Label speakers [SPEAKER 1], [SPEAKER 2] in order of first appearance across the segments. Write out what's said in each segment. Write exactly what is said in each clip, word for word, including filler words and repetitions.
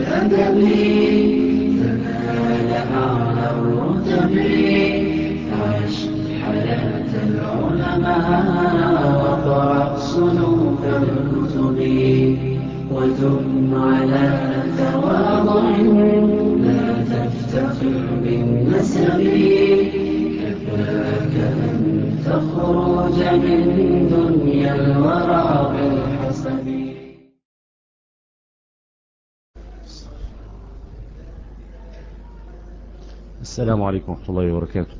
[SPEAKER 1] الأدب فنال أعلى الرتب. عش حياة العلماء وقرأ صنوف الكتب، وثم على تواضع لا تفتخر بالنسب. كفاك أن تخرج من دنيا الورع بالحسب.
[SPEAKER 2] السلام عليكم ورحمة الله وبركاته.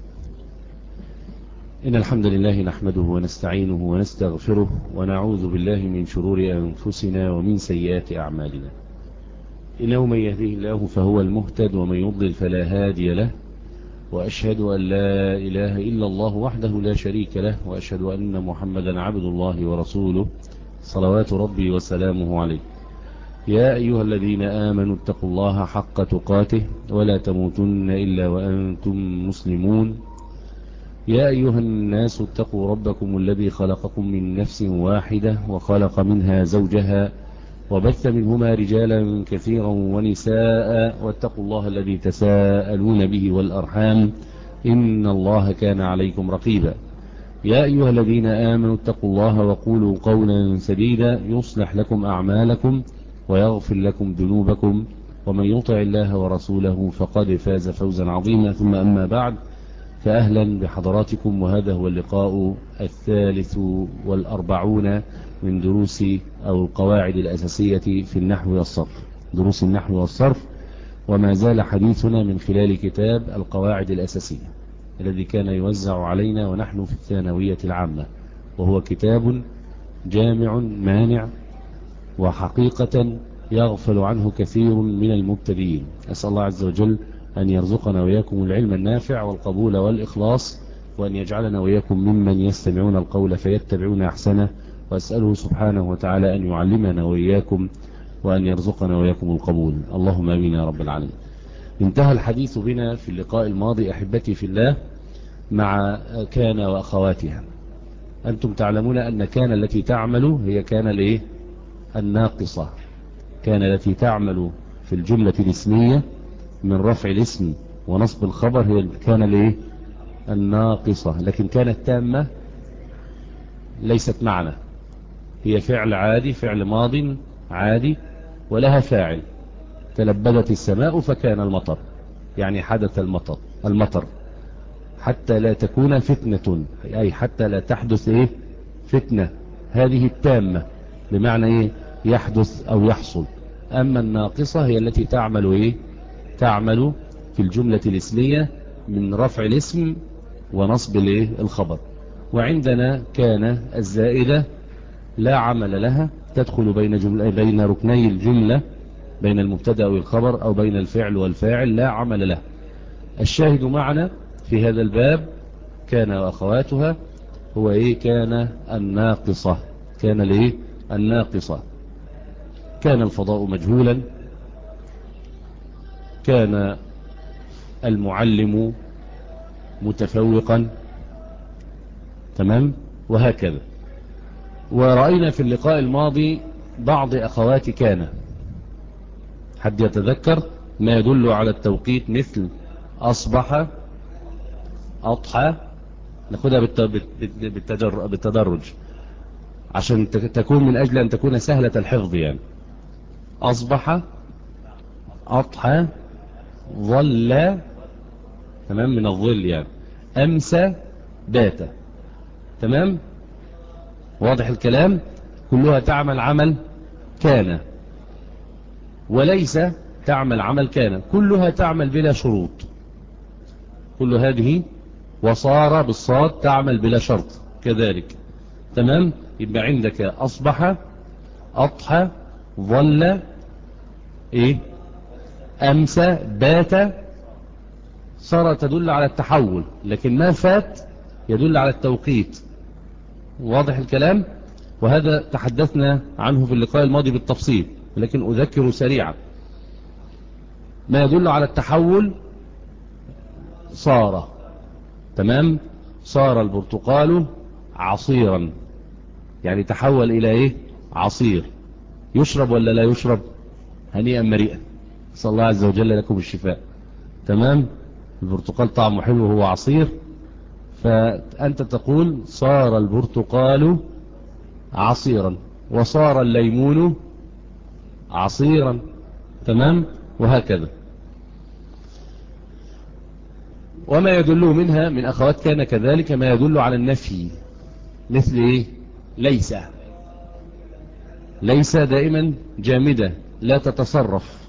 [SPEAKER 2] إن الحمد لله نحمده ونستعينه ونستغفره ونعوذ بالله من شرور أنفسنا ومن سيئات أعمالنا. إنه من يهده الله فهو المهتد ومن يضلل فلا هادي له، وأشهد أن لا إله إلا الله وحده لا شريك له، وأشهد أن محمدا عبد الله ورسوله صلوات ربي وسلامه عليه. يا أيها الذين آمنوا اتقوا الله حق تقاته ولا تموتن إلا وأنتم مسلمون. يا أيها الناس اتقوا ربكم الذي خلقكم من نفس واحدة وخلق منها زوجها وبث منهما رجالا كثيرا ونساء، واتقوا الله الذي تساءلون به والأرحام إن الله كان عليكم رقيبا. يا أيها الذين آمنوا اتقوا الله وقولوا قولا سديدا يصلح لكم أعمالكم ويغفر لكم ذنوبكم، ومن يطع الله ورسوله فقد فاز فوزا عظيما. ثم أما بعد، فأهلا بحضراتكم، وهذا هو اللقاء الثالث والأربعون من دروس أو القواعد الأساسية في النحو والصرف، دروس النحو والصرف. وما زال حديثنا من خلال كتاب القواعد الأساسية الذي كان يوزع علينا ونحن في الثانوية العامة، وهو كتاب جامع مانع، وحقيقة يغفل عنه كثير من المبتدئين. أسأل الله عز وجل أن يرزقنا وإياكم العلم النافع والقبول والإخلاص، وأن يجعلنا وإياكم ممن يستمعون القول فيتبعون أحسنه، وأسأله سبحانه وتعالى أن يعلمنا وإياكم وأن يرزقنا وإياكم القبول، اللهم آمين يا رب العالمين. انتهى الحديث بنا في اللقاء الماضي أحبتي في الله مع كان وأخواتها. أنتم تعلمون أن كان التي تعمل هي كان الإيه؟ الناقصة. كان التي تعمل في الجملة الاسمية من رفع الاسم ونصب الخبر هي كان الإيه؟ الناقصة. لكن كانت تامة ليست معنى، هي فعل عادي، فعل ماض عادي ولها فاعل. تلبدت السماء فكان المطر، يعني حدث المطر المطر حتى لا تكون فتنة، أي حتى لا تحدث إيه؟ فتنة. هذه التامة بمعنى إيه؟ يحدث أو يحصل. أما الناقصة هي التي تعمل إيه؟ تعمل في الجملة الاسمية من رفع الاسم ونصب الإيه؟ الخبر. وعندنا كان الزائدة لا عمل لها، تدخل بين جملة بين ركني الجملة، بين المبتدأ والخبر أو بين الفعل والفاعل، لا عمل لها. الشاهد معنا في هذا الباب كان وأخواتها هو إيه؟ كان الناقصة. كان ليه؟ الناقصة. كان الفضاء مجهولا، كان المعلم متفوقا، تمام، وهكذا. ورأينا في اللقاء الماضي بعض أخوات كان. حد يتذكر ما يدل على التوقيت؟ مثل أصبح، أضحى. ناخدها بالتدرج عشان تكون من أجل أن تكون سهلة الحفظ. يعني أصبح، أضحى، ظل، تمام، من الظل يعني، أمسى، بات، تمام، واضح الكلام. كلها تعمل عمل كان، وليس تعمل عمل كان، كلها تعمل بلا شروط. كل هذه وصار بالصاد تعمل بلا شرط كذلك، تمام. يبقى عندك أصبح، أضحى، ظل، إيه؟ أمسى، بات. صار تدل على التحول، لكن ما فات يدل على التوقيت. واضح الكلام. وهذا تحدثنا عنه في اللقاء الماضي بالتفصيل، لكن أذكر سريعا. ما يدل على التحول صار، تمام. صار البرتقال عصيرا، يعني تحول إلى إيه؟ عصير. يشرب ولا لا يشرب؟ هنيئا مريئا. صلى الله عز وجل لكم الشفاء. تمام. البرتقال طعمه حلو وهو عصير، فأنت تقول صار البرتقال عصيرا وصار الليمون عصيرا. تمام. وهكذا. وما يدل منها من أخوات كان كذلك ما يدل على النفي، مثل إيه؟ ليس. ليس دائما جامدة لا تتصرف.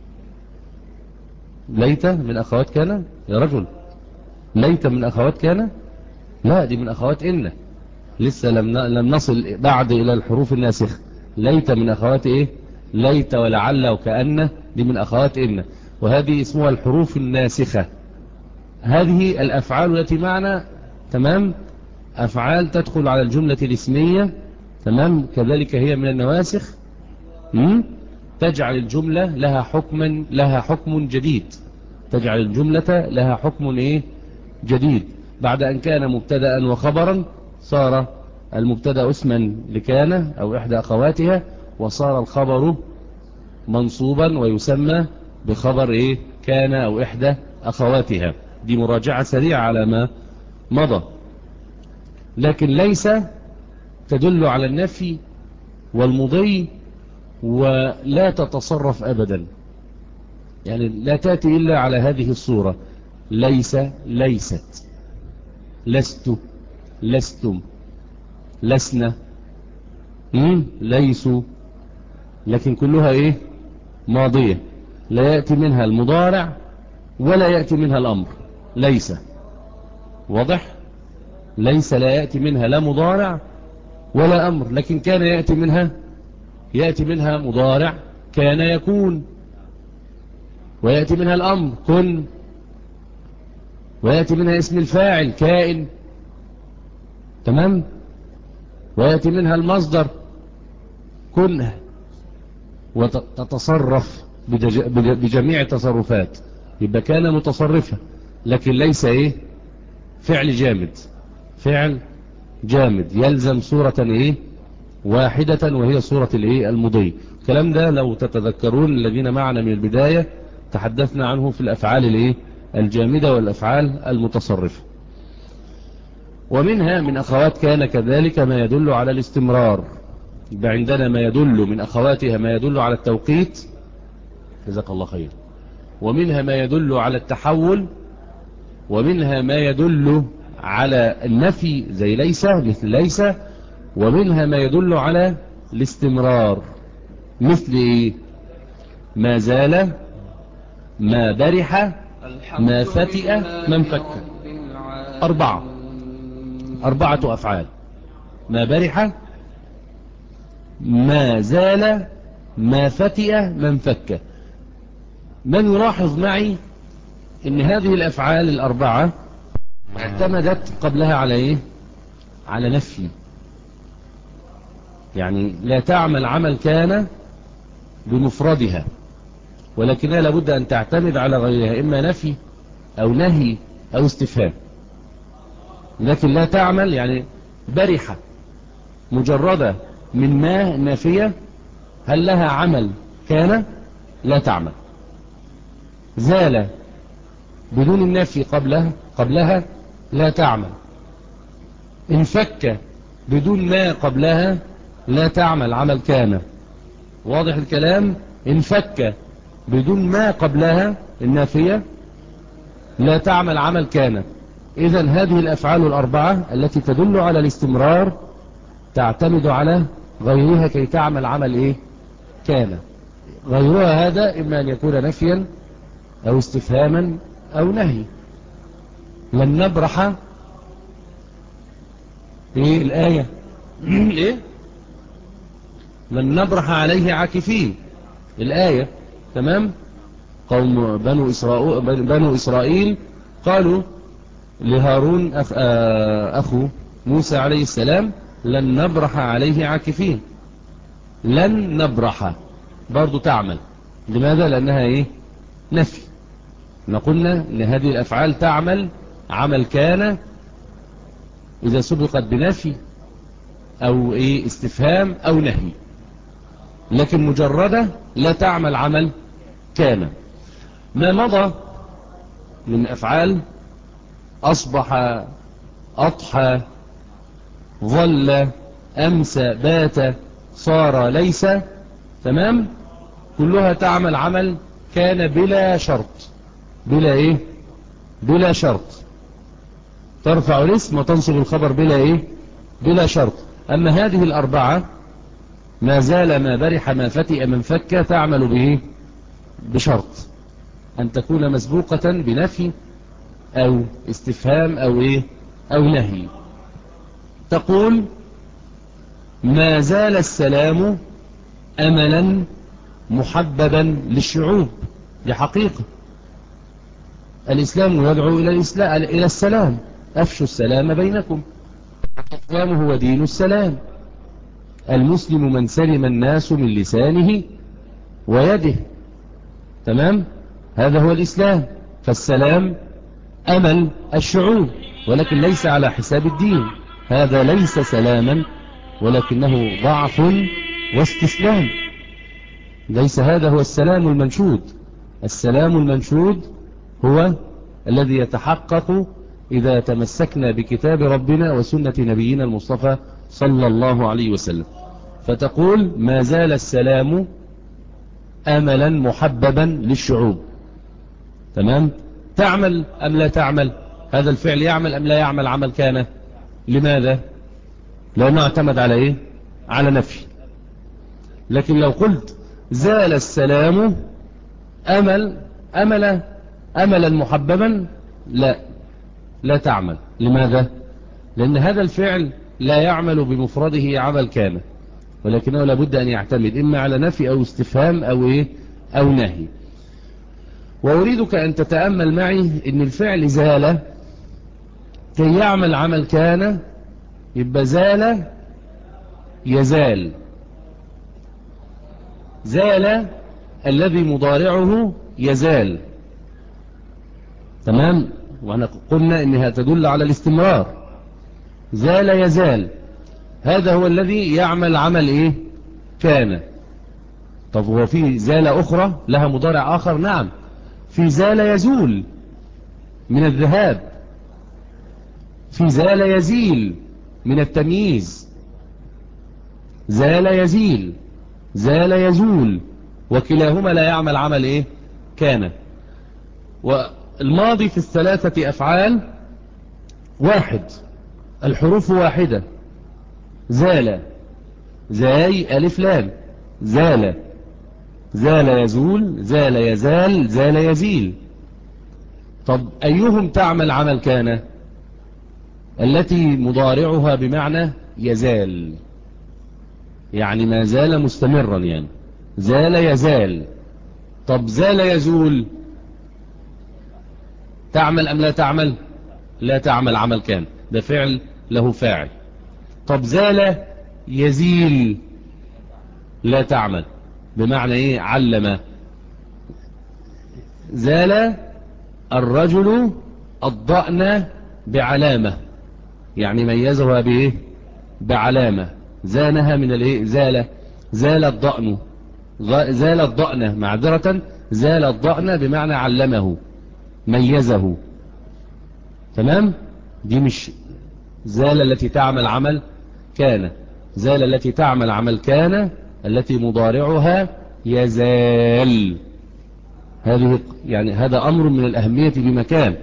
[SPEAKER 2] ليت من أخوات كان يا رجل، ليت من أخوات كان، لا دي من أخوات إن، لسه لم لم نصل بعد إلى الحروف الناسخة. ليت من أخوات إيه؟ ليت ولعل وكأن، دي من أخوات إن، وهذه اسمها الحروف الناسخة. هذه الأفعال التي معنا، تمام، أفعال تدخل على الجملة الاسمية، تمام، كذلك هي من النواسخ، م? تجعل الجملة لها حكما، لها حكم جديد، تجعل الجملة لها حكم إيه؟ جديد. بعد أن كان مبتدأ وخبرا صار المبتدأ اسما لكان أو إحدى أخواتها، وصار الخبر منصوبا ويسمى بخبر إيه؟ كان أو إحدى أخواتها. دي مراجعة سريعة على ما مضى. لكن ليس تدل على النفي والمضي، ولا تتصرف أبدا، يعني لا تأتي إلا على هذه الصورة: ليس، ليست، لست، لستم، لسنا، ليسوا، لكن كلها إيه؟ ماضية، لا يأتي منها المضارع ولا يأتي منها الأمر. ليس واضح؟ ليس لا يأتي منها لا مضارع ولا أمر، لكن كان يأتي منها، يأتي منها مضارع كان يكون، ويأتي منها الأمر كن، ويأتي منها اسم الفاعل كائن، تمام، ويأتي منها المصدر كن، وتتصرف بجميع التصرفات. يبقى كان متصرفة، لكن ليس ايه؟ فعل جامد، فعل جامد يلزم صورة ايه؟ واحدة، وهي صورة الايه؟ المضي. الكلام ده لو تتذكرون الذين معنا من البداية تحدثنا عنه في الأفعال الايه؟ الجامدة والأفعال المتصرفة. ومنها من أخوات كان كذلك ما يدل على الاستمرار. يبقى عندنا ما يدل من أخواتها ما يدل على التوقيت، جزاك الله خير، ومنها ما يدل على التحول، ومنها ما يدل على النفي زي ليس، مثل ليس، ومنها ما يدل على الاستمرار مثل إيه؟ ما زال، ما برح، ما فتئ، ما انفك. أربعة أربعة أفعال: ما برح، ما زال، ما فتئ، ما انفك. من يلاحظ معي ان هذه الافعال الاربعة اعتمدت قبلها على ايه؟ على نفي، يعني لا تعمل عمل كان بمفردها، ولكنها لابد ان تعتمد على غيرها، اما نفي او نهي او استفهام، لكن لا تعمل. يعني برحة مجردة من ما نافية، هل لها عمل كان؟ لا تعمل. زال بدون النفي قبلها قبلها لا تعمل. انفك بدون ما قبلها لا تعمل عمل كان. واضح الكلام؟ انفك بدون ما قبلها النافية لا تعمل عمل كان. إذن هذه الأفعال الأربعة التي تدل على الاستمرار تعتمد على غيرها كي تعمل عمل إيه؟ كان. غيرها هذا إما أن يكون نفيا أو استفهاما أو نهي. لن نبرح إيه الآية؟ إيه؟ لن نبرح عليه عاكفين، الآية، تمام. قوم بنو إسرائيل, بنو إسرائيل قالوا لهارون أخ أخو موسى عليه السلام: لن نبرح عليه عاكفين. لن نبرح برضو تعمل. لماذا؟ لأنها إيه؟ نفي. نقولنا أن هذه الأفعال تعمل عمل كان إذا سبقت بنفي أو إيه؟ استفهام أو نهي، لكن مجردة لا تعمل عمل كان. ما مضى من أفعال أصبح، أضحى، ظل، أمسى، بات، صار، ليس، تمام، كلها تعمل عمل كان بلا شرط. بلا إيه؟ بلا شرط. ترفع الاسم وتنصب الخبر بلا إيه؟ بلا شرط. أما هذه الأربعة ما زال، ما برح، ما فتئ، من فك، تعمل به بشرط أن تكون مسبوقة بنفي أو استفهام أو إيه؟ أو نهي. تقول ما زال السلام أملا محببا للشعوب. دي حقيقة. الإسلام يدعو إلى الإسلام، إلى السلام، أفشوا السلام بينكم. الإسلام هو دين السلام. المسلم من سلم الناس من لسانه ويده. تمام، هذا هو الإسلام. فالسلام أمل الشعوب، ولكن ليس على حساب الدين. هذا ليس سلاما ولكنه ضعف واستسلام. ليس هذا هو السلام المنشود. السلام المنشود هو الذي يتحقق إذا تمسكنا بكتاب ربنا وسنة نبينا المصطفى صلى الله عليه وسلم. فتقول ما زال السلام أملا محببا للشعوب. تمام. تعمل أم لا تعمل؟ هذا الفعل يعمل أم لا يعمل عمل كان؟ لماذا؟ لأنه اعتمد على إيه؟ على نفي. لكن لو قلت زال السلام أمل أمل أملا محببا، لا لا تعمل. لماذا؟ لأن هذا الفعل لا يعمل بمفرده عمل كان، ولكنه لابد أن يعتمد إما على نفي أو استفهام أو إيه؟ أو نهي. وأريدك أن تتأمل معي إن الفعل زال كي يعمل عمل كان، يبقى زال يزال. زال الذي مضارعه يزال. تمام. وانا قلنا انها تدل على الاستمرار. زال يزال، هذا هو الذي يعمل عمل ايه؟ كان. طب هو في زال اخرى لها مضارع اخر؟ نعم، في زال يزول من الذهاب، في زال يزيل من التمييز. زال يزيل، زال يزول، وكلاهما لا يعمل عمل ايه؟ كان. والماضي في الثلاثة أفعال واحد، الحروف واحدة. زال، زاي ألف لام، زال، زال يزول، زال يزال، زال يزيل. طب أيهم تعمل عمل كان؟ التي مضارعها بمعنى يزال، يعني ما زال مستمرا، يعني زال يزال. طب زال يزول تعمل أم لا تعمل؟ لا تعمل عمل كان، ده فعل له فاعل. طب زال يزيل لا تعمل، بمعنى ايه؟ علم. زال الرجل الضأن بعلامة، يعني ميزها بايه؟ بعلامة. زانها من الايه؟ زال، زال الضأن، زال الضأن معذرة، زال الضأن بمعنى علمه، ميزه. تمام. دي مش زال التي تعمل عمل كان. زال التي تعمل عمل كان التي مضارعها يزال. هذه يعني هذا أمر من الأهمية بمكان.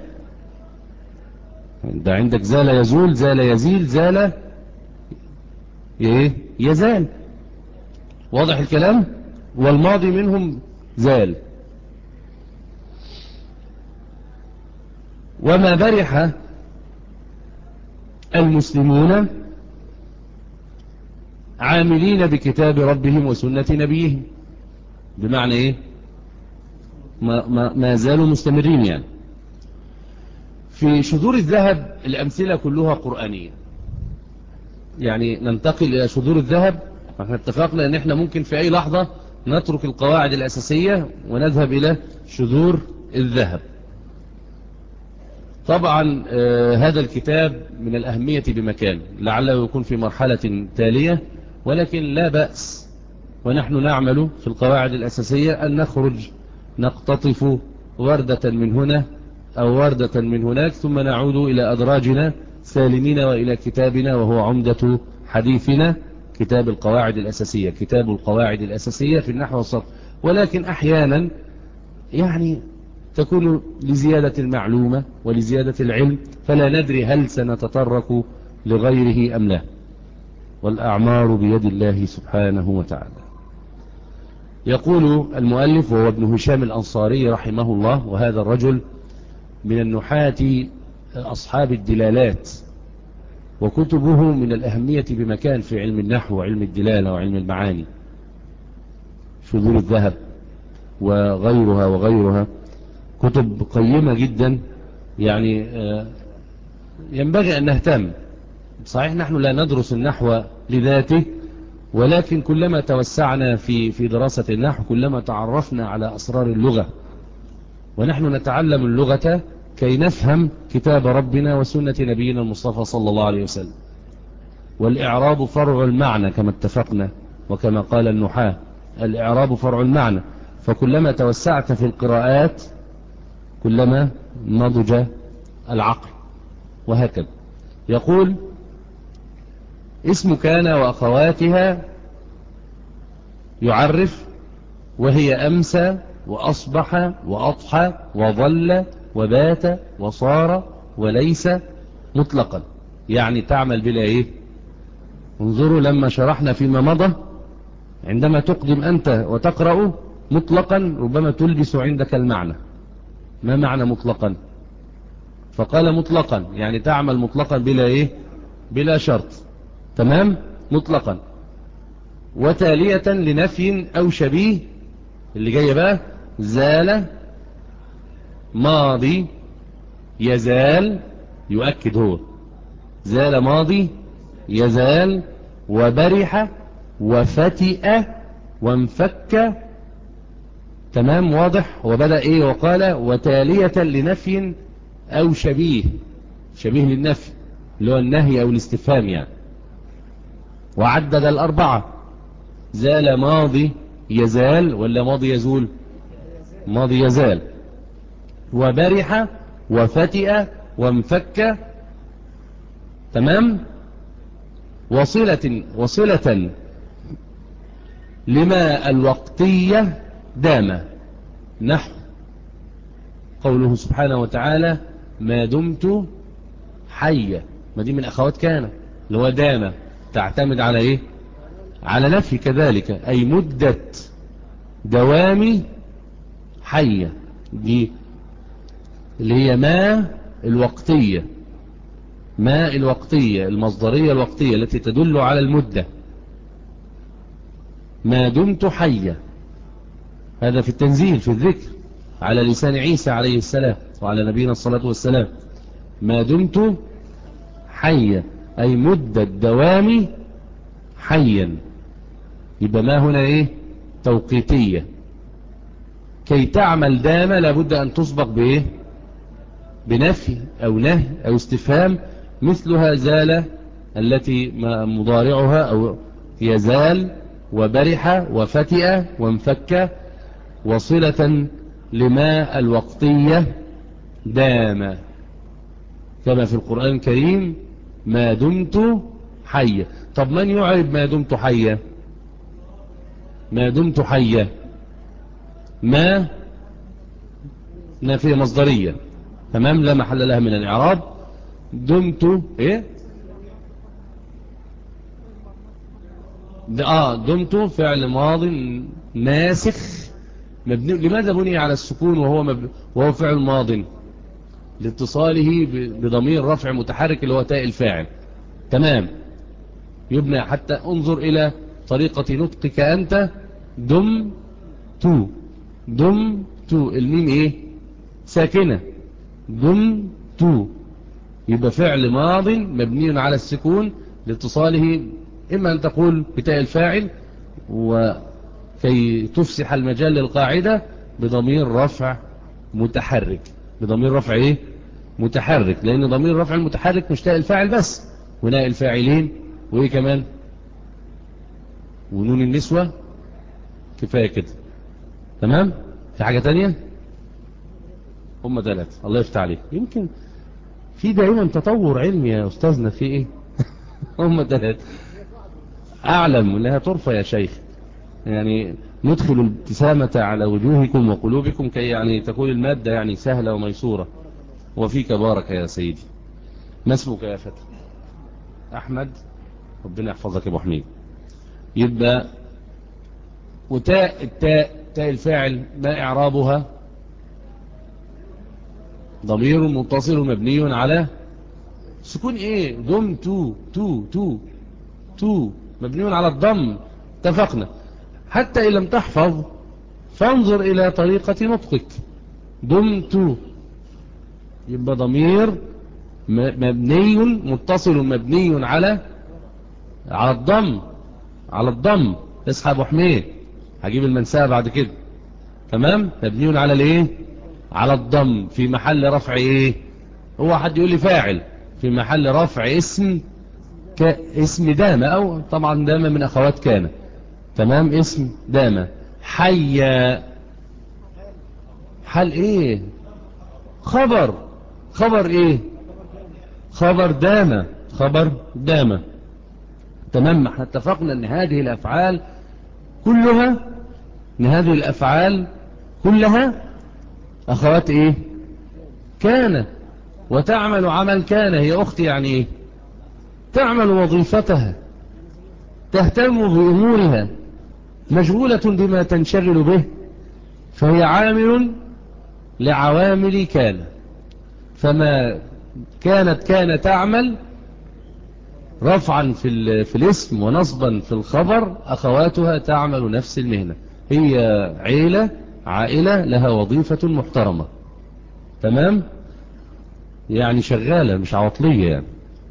[SPEAKER 2] ده عندك زال يزول، زال يزيل، زال ايه؟ يزال. واضح الكلام؟ والماضي منهم زال. وما برح المسلمون عاملين بكتاب ربهم وسنة نبيهم، بمعنى ايه؟ ما, ما, ما زالوا مستمرين. يعني في شذور الذهب الأمثلة كلها قرآنية. يعني ننتقل إلى شذور الذهب. احنا اتفقنا ان احنا ممكن في اي لحظة نترك القواعد الأساسية ونذهب إلى شذور الذهب. طبعا آه هذا الكتاب من الأهمية بمكان، لعله يكون في مرحلة تالية، ولكن لا بأس ونحن نعمل في القواعد الأساسية أن نخرج نقتطف وردة من هنا أو وردة من هناك ثم نعود إلى أدراجنا سالمين وإلى كتابنا وهو عمدة حديثنا كتاب القواعد الأساسية كتاب القواعد الأساسية في النحو والصرف. ولكن أحيانا يعني تكون لزيادة المعلومة ولزيادة العلم فلا ندري هل سنتطرق لغيره أم لا، والأعمار بيد الله سبحانه وتعالى. يقول المؤلف وهو ابن هشام الأنصاري رحمه الله، وهذا الرجل من النحاة أصحاب الدلالات، وكتبه من الأهمية بمكان في علم النحو وعلم الدلالة وعلم المعاني، شذور الذهب وغيرها وغيرها، كتب قيمة جدا. يعني ينبغي أن نهتم. صحيح نحن لا ندرس النحو لذاته، ولكن كلما توسعنا في في دراسة النحو كلما تعرفنا على أسرار اللغة، ونحن نتعلم اللغة كي نفهم كتاب ربنا وسنة نبينا المصطفى صلى الله عليه وسلم. والإعراب فرع المعنى كما اتفقنا، وكما قال النحاة الإعراب فرع المعنى. فكلما توسعت في القراءات كلما نضج العقل، وهكذا. يقول اسم كان وأخواتها يعرف، وهي أمسى وأصبح وأضحى وظل وبات وصار وليس مطلقا، يعني تعمل بلا إيه. انظروا لما شرحنا فيما مضى، عندما تقدم أنت وتقرأ مطلقا ربما تلبس عندك المعنى. ما معنى مطلقا؟ فقال مطلقا يعني تعمل مطلقا بلا إيه، بلا شرط. تمام، مطلقا. وتالية لنفي أو شبيه، اللي جاي بقى زال ماضي يزال، يؤكد هو زال ماضي يزال، وبرح وفتئ وانفك. تمام، واضح. وبدأ ايه وقال وتالية لنفي او شبيه، شبيه للنفي اللي هو النهي او الاستفهام يعني. وعدد الاربعة، زال ماضي يزال ولا ماضي يزول؟ ماضي يزال. وبرح وفتئ وانفك. تمام. وصلة وصلة لما الوقتية دام، نحو قوله سبحانه وتعالى ما دمت حيا، ما دي من أخوات كان اللي هو دام، تعتمد على إيه؟ على نفي كذلك، أي مدة دوامي حية، دي اللي هي ما الوقتية، ما الوقتية المصدرية الوقتية التي تدل على المدة. ما دمت حيا، هذا في التنزيل في الذكر على لسان عيسى عليه السلام وعلى نبينا الصلاة والسلام. ما دمت حيا أي مدة دوامي حيا. يبقى ما هنا إيه؟ توقيتية. كي تعمل دام لابد أن تسبق بإيه؟ بنفي أو نهي أو استفهام، مثلها زال التي مضارعها أو يزال وبرح وفتئ وانفك. وصلة لما الوقتية دام، كما في القرآن الكريم ما دمت حيا. طب من يعرب ما دمت حيا؟ ما دمت حيا ما نافية مصدرية، تمام، لا محل لها من الإعراب. دمت ايه اه دمت فعل ماض ناسخ مبني. لماذا بني على السكون وهو مب... وهو فعل ماض؟ لاتصاله بضمير رفع متحرك اللي هو تاء الفاعل. تمام، يبنى. حتى انظر إلى طريقة نطقك أنت، دم تو دم تو، الميم ايه؟ ساكنة. دم تو، يبقى فعل ماض مبني على السكون لاتصاله، إما أن تقول بتاء الفاعل وكي تفسح المجال للقاعدة بضمير رفع متحرك، بضمير رفع ايه؟ متحرك، لأن ضمير رفع المتحرك مش تاء الفاعل بس، وناء الفاعلين، وايه كمان؟ ونون النسوة. كفاية كده. تمام. في حاجة تانية؟ هم ثلاثة. الله يفتح عليك. يمكن في دائما تطور علمي يا أستاذنا في إيه؟ هم ثلاثة. أعلم أنها ترفع يا شيخ، يعني ندخل الابتسامة على وجوهكم وقلوبكم كي يعني تكون المادة يعني سهلة وميسورة. وفيك بارك يا سيدي. ما اسمك يا فتى؟ أحمد. ربنا يحفظك يا أبو حميد. يبقى وتاء التاء تاء الفاعل ما إعرابها؟ ضمير متصل مبني على سكون ايه؟ ضم تو تو تو تو مبني على الضم. اتفقنا. حتى إن لم تحفظ فانظر إلى طريقة نطقك. ضم تو يبقى ضمير مبني متصل مبني على على الضم على الضم. اصحى ابو حميد، هجيب المنساه بعد كده. تمام. مبني على الايه؟ على الضم في محل رفع ايه؟ هو حد يقول لي فاعل في محل رفع اسم ك... اسم دامة، او طبعا دامة من اخوات كان. تمام. اسم دامة. حي حال ايه؟ خبر. خبر ايه؟ خبر دامة. خبر دامة. تمام. احنا اتفقنا ان هذه الافعال كلها ان هذه الافعال كلها اخوات ايه؟ كان. وتعمل عمل كان. هي اختي يعني ايه؟ تعمل وظيفتها، تهتم بامورها، مشغولة بما تنشغل به، فهي عامل لعوامل كان. فما كانت كان تعمل رفعا في, في الاسم ونصبا في الخبر، أخواتها تعمل نفس المهنة. هي عيلة عائلة لها وظيفة محترمة. تمام. يعني شغالة مش عواطلية يعني.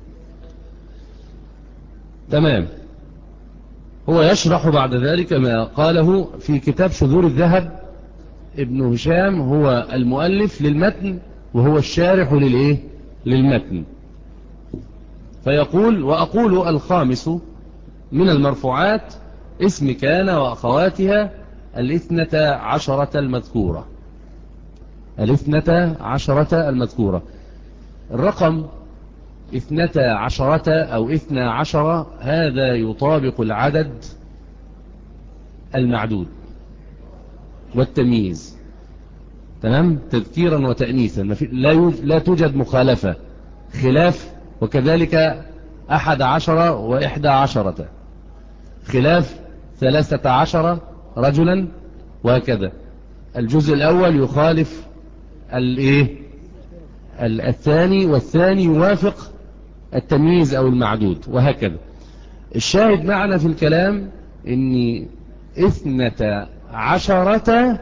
[SPEAKER 2] تمام. هو يشرح بعد ذلك ما قاله في كتاب شذور الذهب. ابن هشام هو المؤلف للمتن وهو الشارح للإيه؟ للمتن. فيقول: وأقول الخامس من المرفوعات اسم كان وأخواتها الاثنة عشرة المذكورة. الاثنة عشرة المذكورة. الرقم اثنة عشرة أو اثنى عشر هذا يطابق العدد المعدود والتمييز. تمام. تذكيرا وتأنيثا. لا, لا توجد مخالفة خلاف. وكذلك أحد عشر وإحدى عشرة خلاف ثلاثة عشر رجلا، وهكذا. الجزء الأول يخالف الايه الثاني، والثاني يوافق التمييز أو المعدود، وهكذا. الشاهد معنا في الكلام إن اثنة عشرة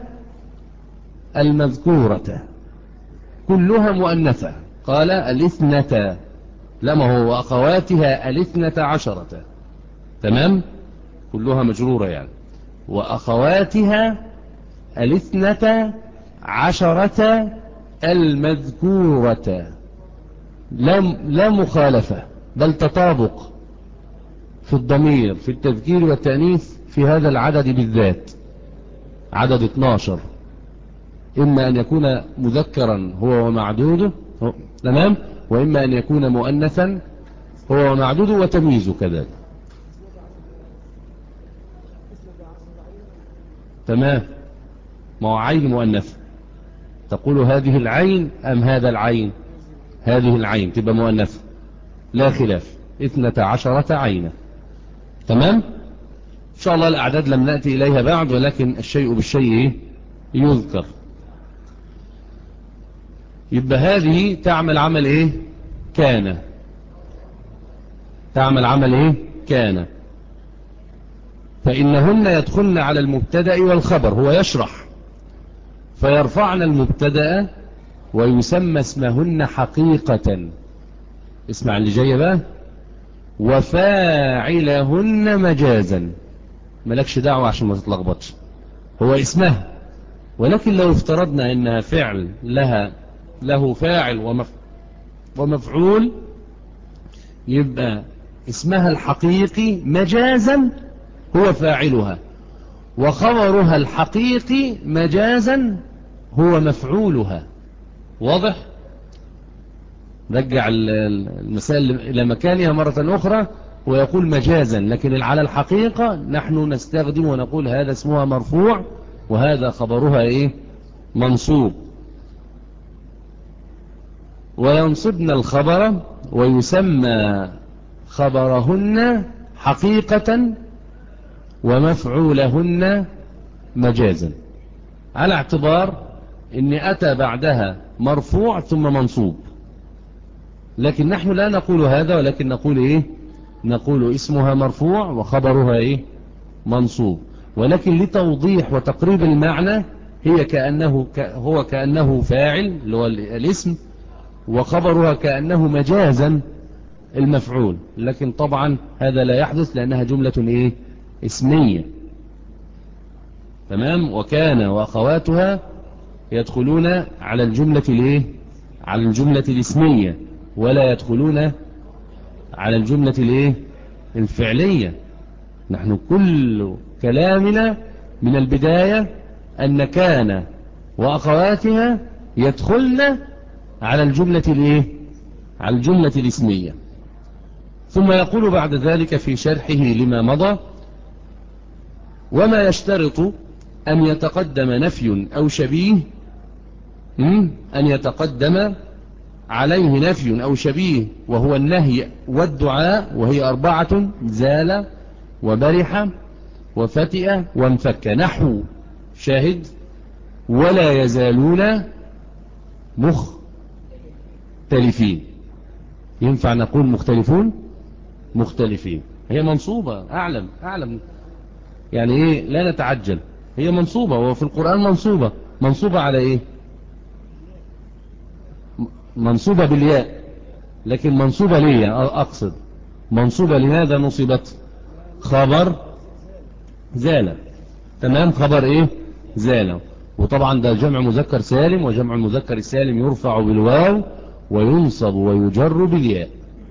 [SPEAKER 2] المذكورة كلها مؤنثة. قال الاثنة، لما هو وأخواتها الاثنة عشرة. تمام. كلها مجرورة يعني. وأخواتها الاثنة عشرة المذكورة. لا, لا مخالفة بل تطابق في الضمير في التذكير والتأنيث في هذا العدد بالذات. عدد اثناشر إما أن يكون مذكرا هو ومعدوده. تمام. وإما أن يكون مؤنثا هو ومعدوده وتمييزه كذلك. تمام. ما هو عين مؤنث. تقول هذه العين أم هذا العين؟ هذه العين تبقى مؤنث لا خلاف. اثنة عشرة عينة. تمام. إن شاء الله الأعداد لم نأتي إليها بعد، ولكن الشيء بالشيء يذكر. يبقى هذه تعمل عمل إيه؟ كان. تعمل عمل إيه؟ كان. فإنهن يدخلن على المبتدأ والخبر. هو يشرح. فيرفعن المبتدأ ويسمى اسمهن حقيقة. اسمع اللي جاي بقى. وفاعلهن مجازا. ملكش دعوة عشان ما تتلخبطش. هو اسمها، ولكن لو افترضنا انها فعل لها له فاعل ومف... ومفعول، يبقى اسمها الحقيقي مجازا هو فاعلها، وخبرها الحقيقي مجازا هو مفعولها. واضح؟ رجع المثال إلى مكانها مرة أخرى ويقول مجازا، لكن على الحقيقة نحن نستخدم ونقول هذا اسمها مرفوع وهذا خبرها إيه؟ منصوب. وينصبن الخبر ويسمى خبرهن حقيقة ومفعولهن مجازا، على اعتبار ان اتى بعدها مرفوع ثم منصوب. لكن نحن لا نقول هذا، ولكن نقول ايه؟ نقول اسمها مرفوع وخبرها ايه؟ منصوب. ولكن لتوضيح وتقريب المعنى هي كأنه هو كأنه فاعل اللي هو الاسم، وخبرها كأنه مجازا المفعول. لكن طبعا هذا لا يحدث لأنها جملة ايه؟ اسمية. تمام. وكان وأخواتها يدخلون على الجملة الايه؟ على الجملة الاسمية، ولا يدخلون على الجملة الايه؟ الفعلية. نحن كل كلامنا من البداية أن كان وأخواتها يدخلن على الجملة الايه؟ على الجملة الاسمية. ثم يقول بعد ذلك في شرحه لما مضى: وما يشترط أن يتقدم نفي أو شبيه، أن يتقدم عليه نفي أو شبيه، وهو النهي والدعاء، وهي أربعة: زال وبرح وفتئ وانفك. نحو شاهد: ولا يزالون مختلفين. ينفع نقول مختلفون؟ مختلفين. هي منصوبة. أعلم أعلم يعني إيه؟ لا نتعجل. هي منصوبة، وفي القرآن منصوبة. منصوبة على إيه؟ منصوبة بالياء. لكن منصوبة ليه؟ أقصد منصوبة لماذا نصبت؟ خبر زال. تمام. خبر إيه؟ زال. وطبعا ده جمع مذكر سالم، وجمع المذكر السالم يرفع بالواو وينصب ويجر بالياء.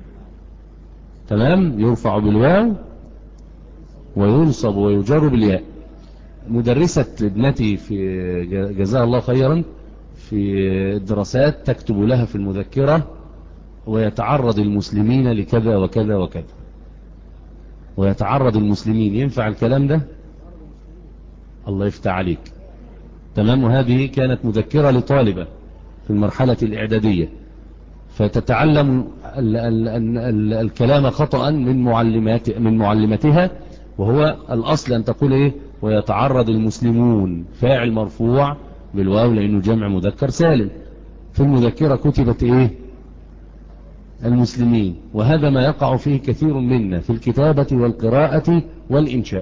[SPEAKER 2] تمام. يرفع بالواو وينصب ويجر بالياء. مدرسة ابنتي في جزاها الله خيرا في الدراسات تكتب لها في المذكرة: ويتعرض المسلمين لكذا وكذا وكذا. ويتعرض المسلمين. ينفع الكلام ده؟ الله يفتح عليك. تمام. وهذه كانت مذكرة لطالبة في المرحلة الإعدادية، فتتعلم ال ال ال الكلام خطأ من معلمات من معلمتها، وهو الأصل أن تقول إيه؟ ويتعرض المسلمون، فاعل مرفوع بالواو لأنه جمع مذكر سالم. في المذكرة كتبت إيه؟ المسلمين. وهذا ما يقع فيه كثير منا في الكتابة والقراءة والإنشاء.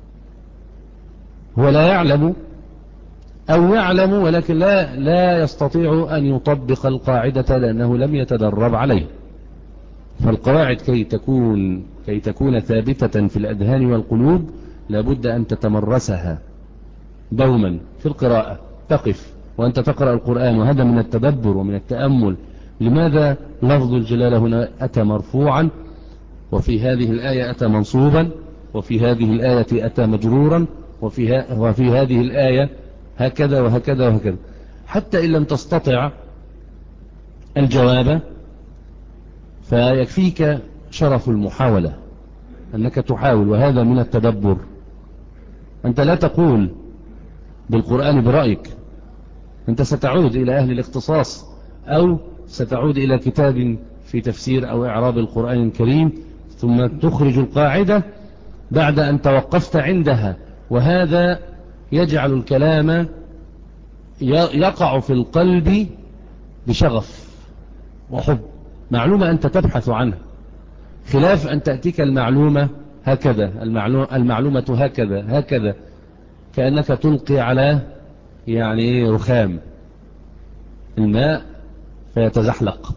[SPEAKER 2] هو لا يعلم أو يعلم ولكن لا لا يستطيع أن يطبق القاعدة لأنه لم يتدرب عليه. فالقواعد كي تكون كي تكون ثابتة في الأذهان والقلوب لابد أن تتمرسها دوما في القراءة. تقف وأنت تقرأ القرآن، وهذا من التدبر ومن التأمل. لماذا لفظ الجلالة هنا أتى مرفوعا، وفي هذه الآية أتى منصوبا، وفي هذه الآية أتى مجرورا، وفي, وفي هذه الآية هكذا وهكذا وهكذا؟ حتى إن لم تستطع الجواب فيكفيك شرف المحاولة، أنك تحاول، وهذا من التدبر. أنت لا تقول بالقرآن برأيك، أنت ستعود إلى أهل الاختصاص أو ستعود إلى كتاب في تفسير أو إعراب القرآن الكريم، ثم تخرج القاعدة بعد أن توقفت عندها. وهذا يجعل الكلام يقع في القلب بشغف وحب. معلومة أنت تبحث عنها، خلاف أن تأتيك المعلومة هكذا، المعلومة هكذا هكذا، كأنك تلقي على يعني رخام الماء فيتزحلق،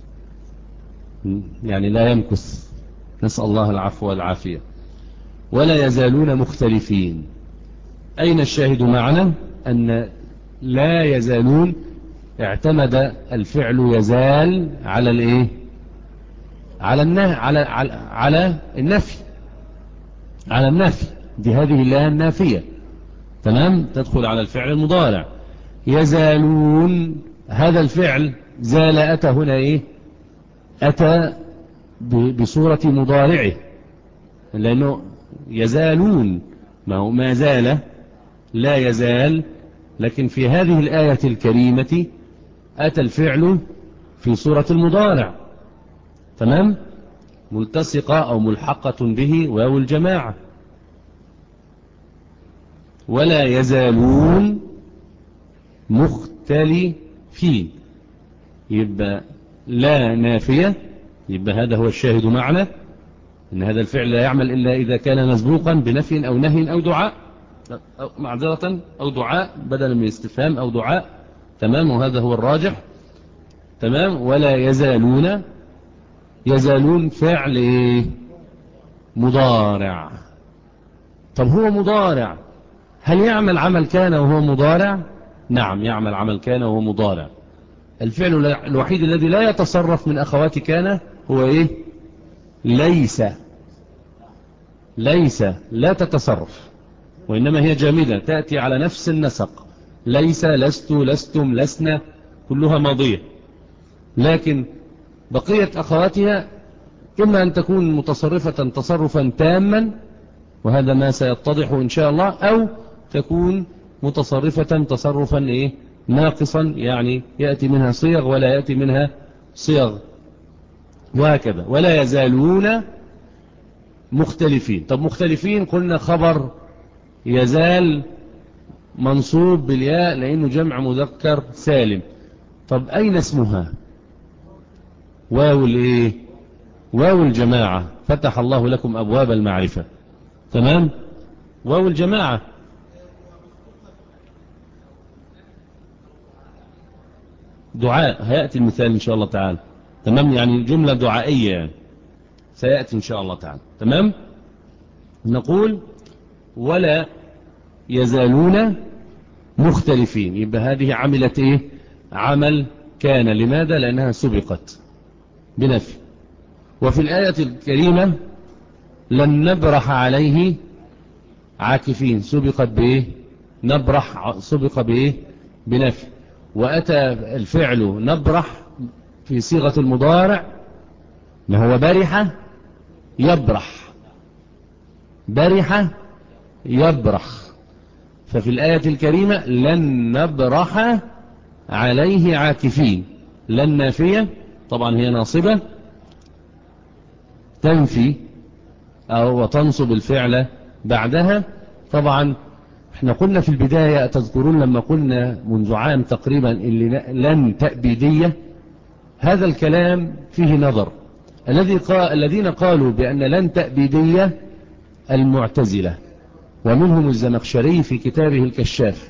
[SPEAKER 2] يعني لا يمكث. نسأل الله العفو والعافية. ولا يزالون مختلفين. أين الشاهد معنا؟ أن لا يزالون اعتمد الفعل يزال على الايه؟ على النهي، على على على النفي، على النفي. دي هذه اللام النافية. تمام، تدخل على الفعل المضارع. يزالون هذا الفعل زال أتى هنا إيه؟ أتى بصورة مضارعه، لأنه يزالون ما هو ما زال لا يزال، لكن في هذه الآية الكريمة أتى الفعل في صورة المضارع، تمام، ملتصقة أو ملحقة به واو الجماعة. ولا يزالون مختلفين، يبقى لا نافية، يبقى هذا هو الشاهد معنا إن هذا الفعل لا يعمل إلا إذا كان مسبوقا بنفي أو نهي أو دعاء، أو معذرة أو دعاء بدلا من استفهام أو دعاء، تمام، وهذا هو الراجح، تمام. ولا يزالون، يزالون فعل مضارع. طب هو مضارع، هل يعمل عمل كان وهو مضارع؟ نعم يعمل عمل كان وهو مضارع. الفعل الوحيد الذي لا يتصرف من أخوات كان هو إيه؟ ليس. ليس لا تتصرف، وإنما هي جامدة تأتي على نفس النسق، ليس، لست، لستم، لسنا، كلها ماضية. لكن بقية أخواتها إما أن تكون متصرفة تصرفا تاما، وهذا ما سيتضح إن شاء الله، أو تكون متصرفة تصرفا إيه؟ ناقصا، يعني يأتي منها صيغ ولا يأتي منها صيغ، وهكذا. ولا يزالون مختلفين. طب مختلفين قلنا خبر يزال منصوب بالياء لأنه جمع مذكر سالم. طب أين اسمها؟ واو الايه؟ واو الجماعة. فتح الله لكم أبواب المعرفة، تمام. واو الجماعة دعاء، هيأتي المثال إن شاء الله تعالى، تمام، يعني جملة دعائية يعني سيأتي إن شاء الله تعالى، تمام. نقول ولا يزالون مختلفين، يبقى هذه عملت إيه؟ عمل كان. لماذا؟ لأنها سبقت بنفي. وفي الآية الكريمة لن نبرح عليه عاكفين، سبقت بإيه؟ نبرح سبق بإيه؟ بنفي. وأتى الفعل نبرح في صيغة المضارع، ما هو برح يبرح، برح يبرح. ففي الآية الكريمة لن نبرح عليه عاكفين، لن نافية طبعا هي ناصبة تنفي أو تنصب الفعل بعدها. طبعا احنا قلنا في البداية، تذكرون لما قلنا منذ عام تقريبا اللي لن تأبيدية، هذا الكلام فيه نظر. الذي قال الذين قالوا بأن لن تأبيدية المعتزلة، ومنهم الزمخشري في كتابه الكشاف،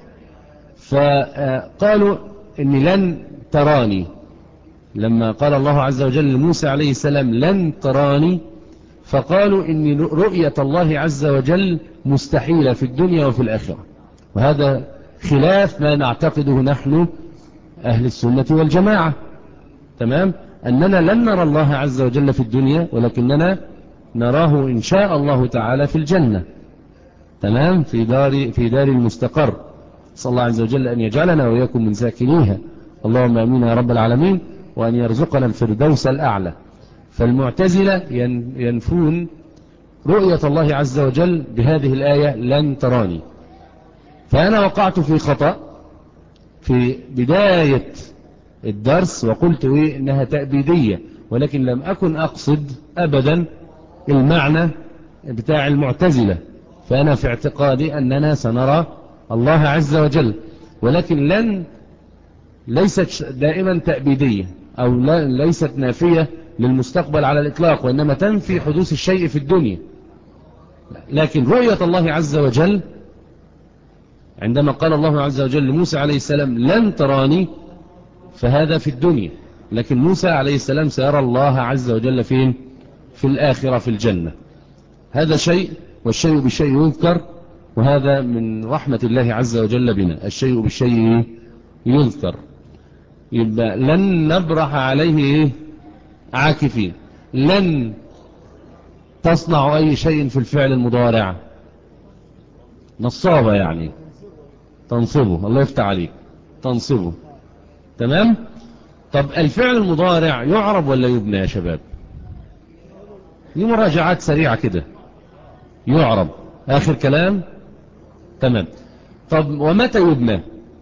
[SPEAKER 2] فقالوا إن لن تراني، لما قال الله عز وجل لموسى عليه السلام لن تراني، فقالوا إن رؤية الله عز وجل مستحيلة في الدنيا وفي الآخرة، وهذا خلاف ما نعتقده نحن أهل السنة والجماعة، تمام، أننا لن نرى الله عز وجل في الدنيا، ولكننا نراه إن شاء الله تعالى في الجنة، تمام، في دار في دار المستقر. صلى الله عز وجل أن يجعلنا وإياكم من ساكنيها، اللهم آمين يا رب العالمين، وأن يرزقنا الفردوس الأعلى. فالمعتزلة ينفون رؤية الله عز وجل بهذه الآية لن تراني. فأنا وقعت في خطأ في بداية الدرس وقلت إيه؟ إنها تأبيدية، ولكن لم أكن أقصد أبدا المعنى بتاع المعتزلة. فأنا في اعتقادي أننا سنرى الله عز وجل، ولكن لن ليست دائما تأبيدية أو ليست نافية للمستقبل على الإطلاق، وإنما تنفي حدوث الشيء في الدنيا. لكن رؤية الله عز وجل عندما قال الله عز وجل لموسى عليه السلام لن تراني، فهذا في الدنيا، لكن موسى عليه السلام سيرى الله عز وجل فين؟ في الآخرة في الجنة. هذا شيء، والشيء بالشيء يذكر، وهذا من رحمة الله عز وجل بنا، الشيء بالشيء يذكر. يبقى لن نبرح عليه عاكفين، لن تصنع أي شيء في الفعل المضارع، نصابة يعني تنصبه. الله يفتح عليك، تنصبه. تمام. طب الفعل المضارع يعرب ولا يبنى يا شباب؟ دي مراجعات سريعة كده. يعرب. آخر كلام. تمام. طب ومتى يبنى؟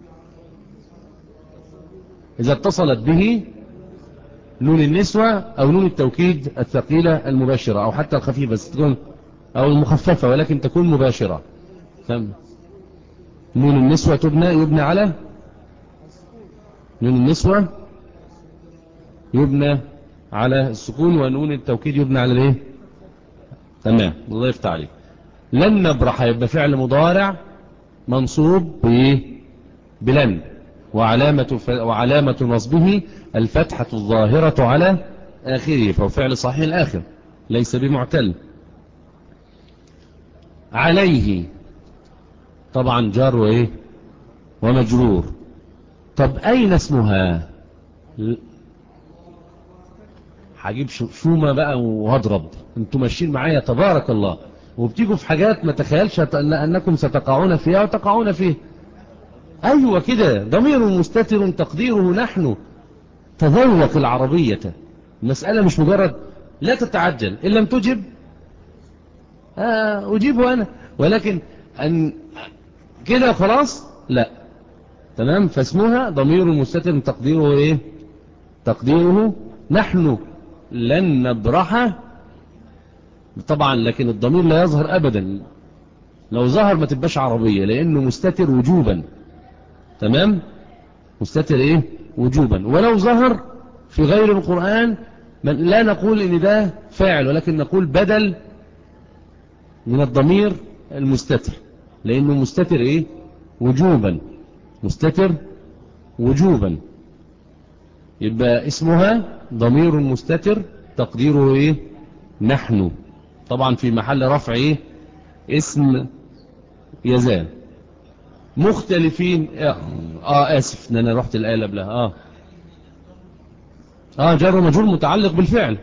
[SPEAKER 2] إذا اتصلت به نون النسوة أو نون التوكيد الثقيلة المباشرة، أو حتى الخفيفة تكون، أو المخففة ولكن تكون مباشرة. تمام. نون النسوة تبنى، يبنى على نون النسوة يبنى على السكون، ونون التوكيد يبنى على الايه؟ تمام. الله يفتح عليك. لن نبرح يبقى فعل مضارع منصوب بايه؟ بلن، وعلامة ف... وعلامة نصبه الفتحة الظاهرة على آخره، فهو فعل صحيح الآخر ليس بمعتل. عليه طبعا جار وايه ومجرور. طب أين اسمها؟ هجيب شومة بقى وهضرب، انتوا ماشيين معايا تبارك الله، وبتيجوا في حاجات ما تخيلش أنكم ستقعون فيها وتقعون فيه. أيوة كده، ضمير مستتر تقديره نحن. تذوق العربية، المسألة مش مجرد لا تتعجل، إن لم تجب آه أجيبه أنا، ولكن أن كده خلاص لا. تمام. فاسمها ضمير مستتر تقديره إيه؟ تقديره نحن لن نبرح. طبعا لكن الضمير لا يظهر أبدا، لو ظهر ما تبقاش عربية لأنه مستتر وجوبا. تمام. مستتر إيه؟ وجوبا. ولو ظهر في غير القرآن لا نقول إن ده فاعل، ولكن نقول بدل من الضمير المستتر، لأنه مستتر إيه؟ وجوبا. مستتر وجوبا. يبقى اسمها ضمير مستتر تقديره إيه؟ نحن. طبعا في محل رفع إيه؟ اسم يزال. مختلفين. اه اسف ان انا رحت الآية قبلها. اه اه جر ومجرور متعلق بالفعل.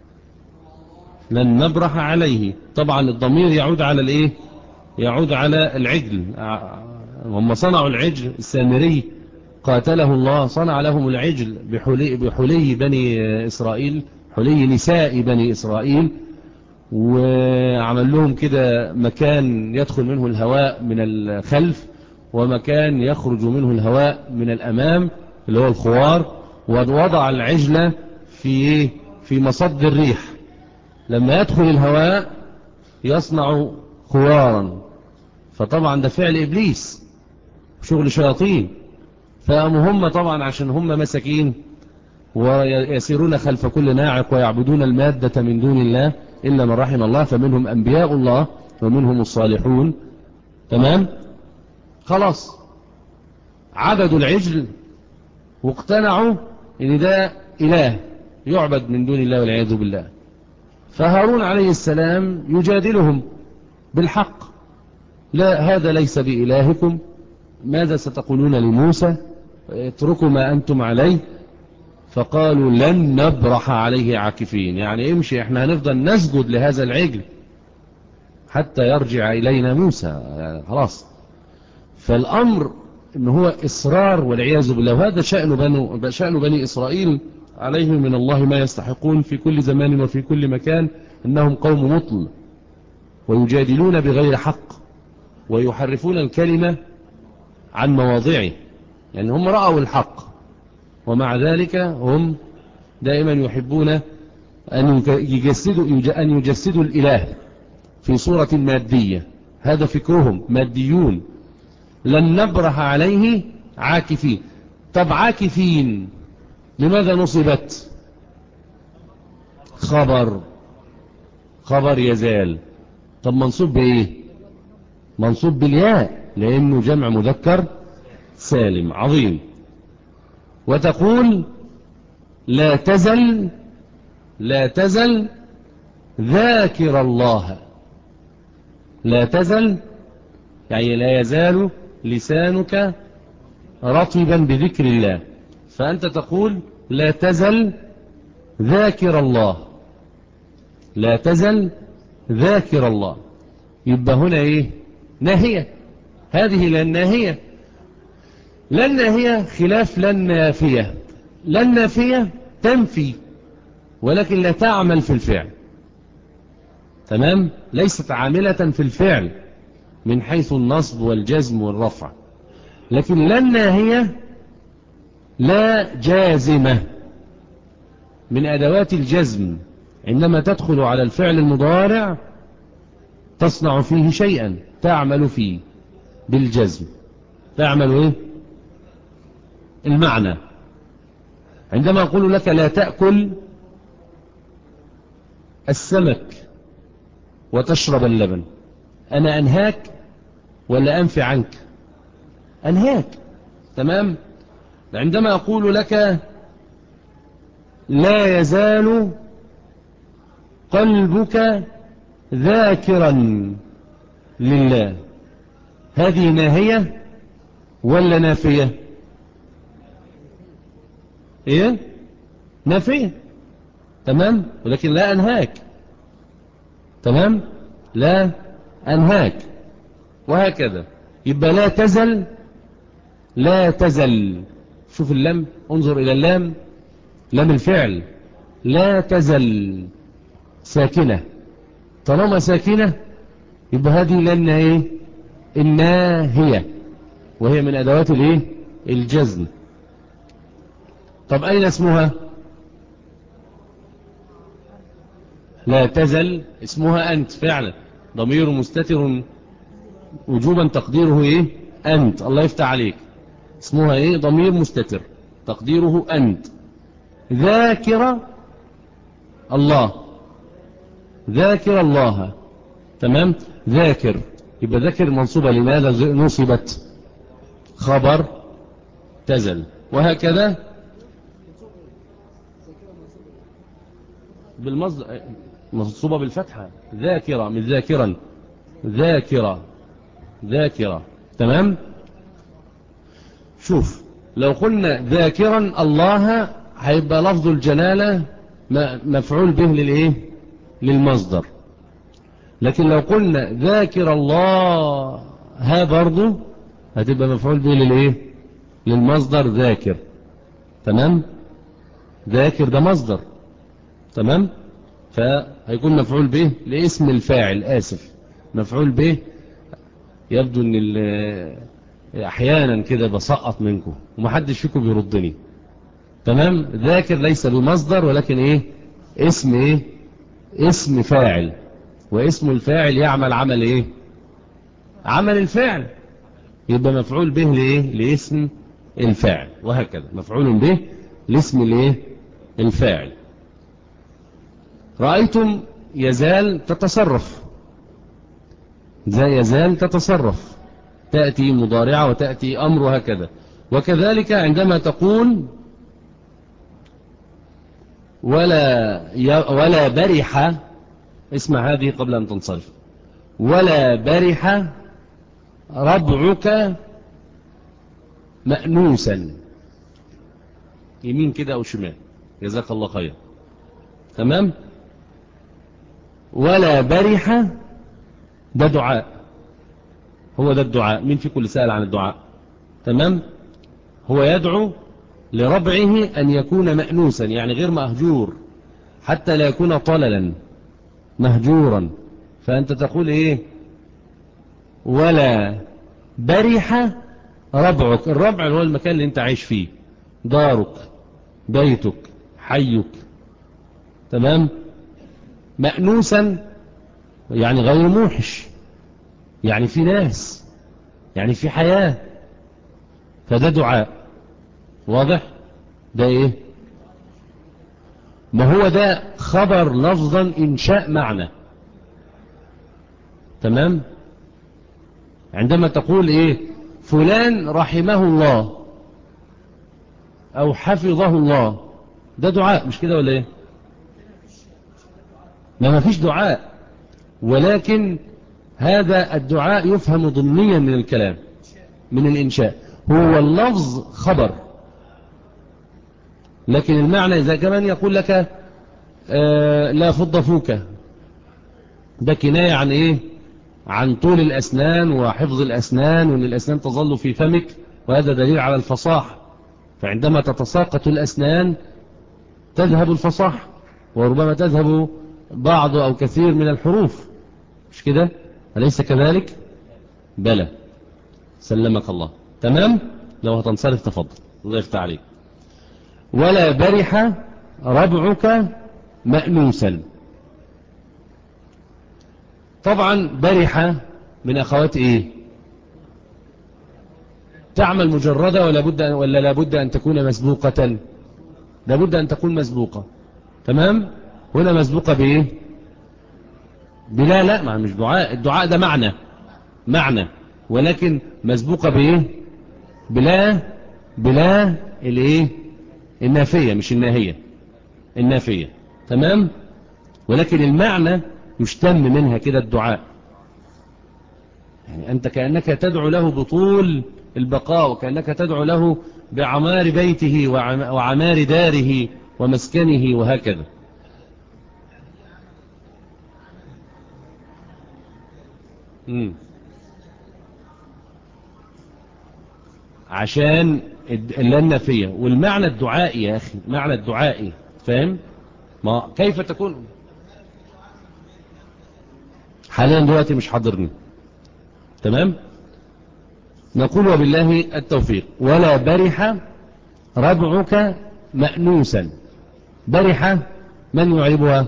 [SPEAKER 2] لن نبرح عليه. طبعا الضمير يعود على الايه؟ يعود على العجل. هم صنعوا العجل، السامري قاتله الله صنع لهم العجل بحلي, بحلي بني إسرائيل، حلي نساء بني إسرائيل، وعمل لهم كده مكان يدخل منه الهواء من الخلف، ومكان يخرج منه الهواء من الأمام اللي هو الخوار، ووضع العجلة في في مصد الريح، لما يدخل الهواء يصنع خوارا. فطبعا ده فعل إبليس، شغل شياطين. فقاموا هم طبعا عشان هم مساكين ويسيرون خلف كل ناعق ويعبدون المادة من دون الله إلا من رحم الله، فمنهم أنبياء الله ومنهم الصالحون. تمام. خلاص عبدوا العجل واقتنعوا ان ده إله يعبد من دون الله والعياذ بالله. فهارون عليه السلام يجادلهم بالحق: لا، هذا ليس بإلهكم، ماذا ستقولون لموسى؟ اتركوا ما أنتم عليه. فقالوا لن نبرح عليه عاكفين، يعني امشي، احنا هنفضل نسجد لهذا العجل حتى يرجع إلينا موسى. يعني خلاص. فالأمر إن هو إصرار والعياذ بالله. وهذا شأن بني, شأن بني إسرائيل عليهم من الله ما يستحقون في كل زمان وفي كل مكان، إنهم قوم مطل ويجادلون بغير حق ويحرفون الكلمة عن مواضعه. يعني هم رأوا الحق ومع ذلك هم دائما يحبون أن يجسدوا, أن يجسدوا الإله في صورة مادية. هذا فكرهم، ماديون. لن نبرح عليه عاكفين. طب عاكفين لماذا نصبت؟ خبر خبر يزال. طب منصوب بإيه؟ منصوب بالياء لأنه جمع مذكر سالم. عظيم. وتقول لا تزل لا تزل ذاكر الله. لا تزل يعني لا يزال لسانك رطبا بذكر الله، فأنت تقول لا تزل ذاكر الله. لا تزل ذاكر الله. يبقى هنا ايه؟ ناهية. هذه للناهية. لا الناهية خلاف لا النافية. لا النافية تنفي ولكن لا تعمل في الفعل، تمام، ليست عاملة في الفعل من حيث النصب والجزم والرفع. لكن لا الناهية لا جازمة من أدوات الجزم، عندما تدخل على الفعل المضارع تصنع فيه شيئا، تعمل فيه بالجزم، تعمل إيه؟ المعنى. عندما أقول لك لا تأكل السمك وتشرب اللبن، أنا أنهاك ولا أنفي عنك؟ أنهاك، تمام. عندما أقول لك لا يزال قلبك ذاكرا لله، هذه ناهية ولا نافية؟ ايه؟ نافية، تمام، ولكن لا أنهاك، تمام، لا أنهاك، وهكذا. يبقى لا تزل، لا تزل، شوف اللام، انظر إلى اللام، لام الفعل، لا تزل ساكنة، طالما ساكنة يبقى هذه لأنها ايه؟ الناهية، وهي من أدوات الايه؟ الجزم. طب أين اسمها؟ لا تزل اسمها أنت فعلا، ضمير مستتر وجوبا تقديره ايه؟ أنت، الله يفتح عليك، اسمها ايه؟ ضمير مستتر تقديره أنت. ذاكر الله، ذاكر الله، تمام، ذاكر، يبقى ذاكر منصوبة، لماذا نصبت؟ خبر تزل، وهكذا بالمصدر منصوبة بالفتحة، ذاكرة من ذاكرا، ذاكرة، ذاكرة، تمام. شوف لو قلنا ذاكرا الله هيبقى لفظ الجلالة مفعول به للايه؟ للمصدر. لكن لو قلنا ذاكر الله ها برضو هتبقى مفعول به للايه؟ للمصدر ذاكر، تمام، ذاكر ده مصدر، تمام، فهيكون مفعول به لاسم الفاعل، آسف، مفعول به. يبدو ان احيانا كده بسقط منكم ومحدش فيكم بيردني، تمام. ذاكر ليس بمصدر ولكن ايه؟ اسم ايه؟ اسم فاعل، واسم الفاعل يعمل عمل ايه؟ عمل الفعل، يبقى مفعول به لايه؟ لاسم الفاعل، وهكذا مفعول به لاسم الايه؟ الفاعل. رأيتم يزال تتصرف، زي يزال تتصرف، تأتي مضارعة وتأتي أمر، وهكذا. وكذلك عندما تقول ولا ولا برح، اسمع هذه قبل أن تنصرف، ولا برح ربعك مأنوسا، يمين كده أو شمال، جزاك الله خير، تمام. ولا برح ده دعاء، هو ده الدعاء، مين فيكم اللي سأل عن الدعاء؟ تمام، هو يدعو لربعه أن يكون مأنوسا، يعني غير مهجور، حتى لا يكون طللا مهجورا. فأنت تقول إيه؟ ولا برح ربعك، الربع هو المكان اللي انت عايش فيه، دارك، بيتك، حيك، تمام. مأنوسا يعني غير موحش، يعني في ناس، يعني في حياة، فده دعاء، واضح؟ ده ايه؟ ما هو ده خبر لفظا إنشاء معنى، تمام. عندما تقول ايه؟ فلان رحمه الله او حفظه الله، ده دعاء، مش كده ولا ايه؟ ما ما فيش دعاء، ولكن هذا الدعاء يفهم ضمنيا من الكلام، من الإنشاء، هو اللفظ خبر، لكن المعنى إذا كمان يقول لك آه لا فض فوك، ده كناية عن إيه؟ عن طول الأسنان وحفظ الأسنان، وأن الأسنان تظل في فمك، وهذا دليل على الفصاحة. فعندما تتساقط الأسنان تذهب الفصاحة، وربما تذهب بعض أو كثير من الحروف، مش كده؟ أليس كذلك؟ بلى. سلمك الله. تمام؟ لو هتنصرف تفضل. الله يفتح عليك. ولا برح ربعك مأنوسا. طبعا برح من أخوات إيه؟ تعمل مجردة ولا بد ولا لابد أن تكون مسبوقة؟ لابد أن تكون مسبوقة. تمام؟ هنا مسبوقة بإيه؟ بلا. لا، ما مش دعاء. الدعاء ده معنى معنى ولكن مسبوقة بإيه؟ بلا. بلا الإيه؟ النافية، مش الناهية، النافية. تمام؟ ولكن المعنى يشتم منها كده الدعاء. يعني أنت كأنك تدعو له بطول البقاء، وكأنك تدعو له بعمار بيته وعمار داره ومسكنه وهكذا. مم. عشان اللا النافية والمعنى الدعائي يا أخي، معنى الدعائي، فاهم؟ ما كيف تكون حاليا دلوقتي مش حاضرني. تمام؟ نقول وبالله التوفيق. ولا برح ربعك مأنوسا. برح من يعربها؟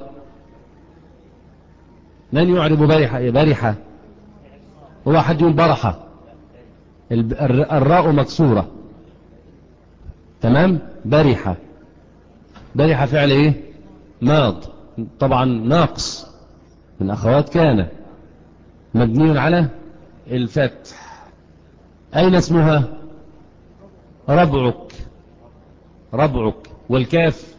[SPEAKER 2] من يعرب برحة؟ برحة هو حد يقول برحة، الراء مكسورة. تمام؟ برحة. برحة فعل ايه؟ ماض، طبعا ناقص من اخوات كان، مبني على الفتح. اين اسمها؟ ربعك. ربعك. والكاف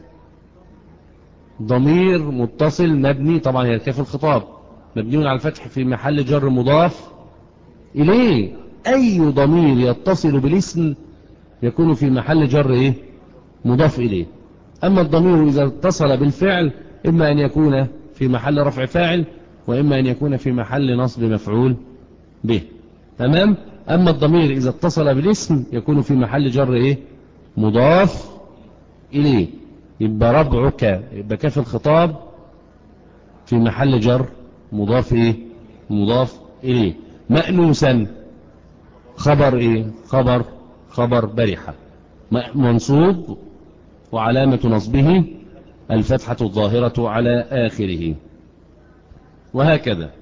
[SPEAKER 2] ضمير متصل مبني، طبعا هي الكاف الخطاب، مبني على الفتح في محل جر مضاف إليه. أي ضمير يتصل بالاسم يكون في محل جر إيه؟ مضاف إليه. أما الضمير إذا اتصل بالفعل إما أن يكون في محل رفع فاعل، وإما أن يكون في محل نصب مفعول به. تمام؟ أما الضمير إذا اتصل بالاسم يكون في محل جر إيه؟ مضاف إليه. يبقى ربعك، يبقى كاف الخطاب في محل جر مضاف إيه؟ مضاف إليه. مأنوسا خبر إيه؟ خبر خبر برحة، منصوب وعلامة نصبه الفتحة الظاهرة على آخره، وهكذا.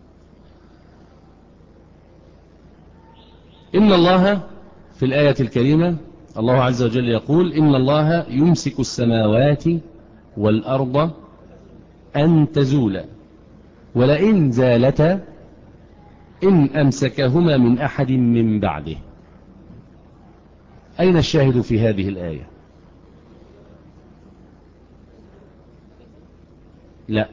[SPEAKER 2] إن الله في الآية الكريمة الله عز وجل يقول: إن الله يمسك السماوات والأرض أن تزولا ولئن زالتا إن أمسكهما من أحد من بعده. أين الشاهد في هذه الآية؟ لا،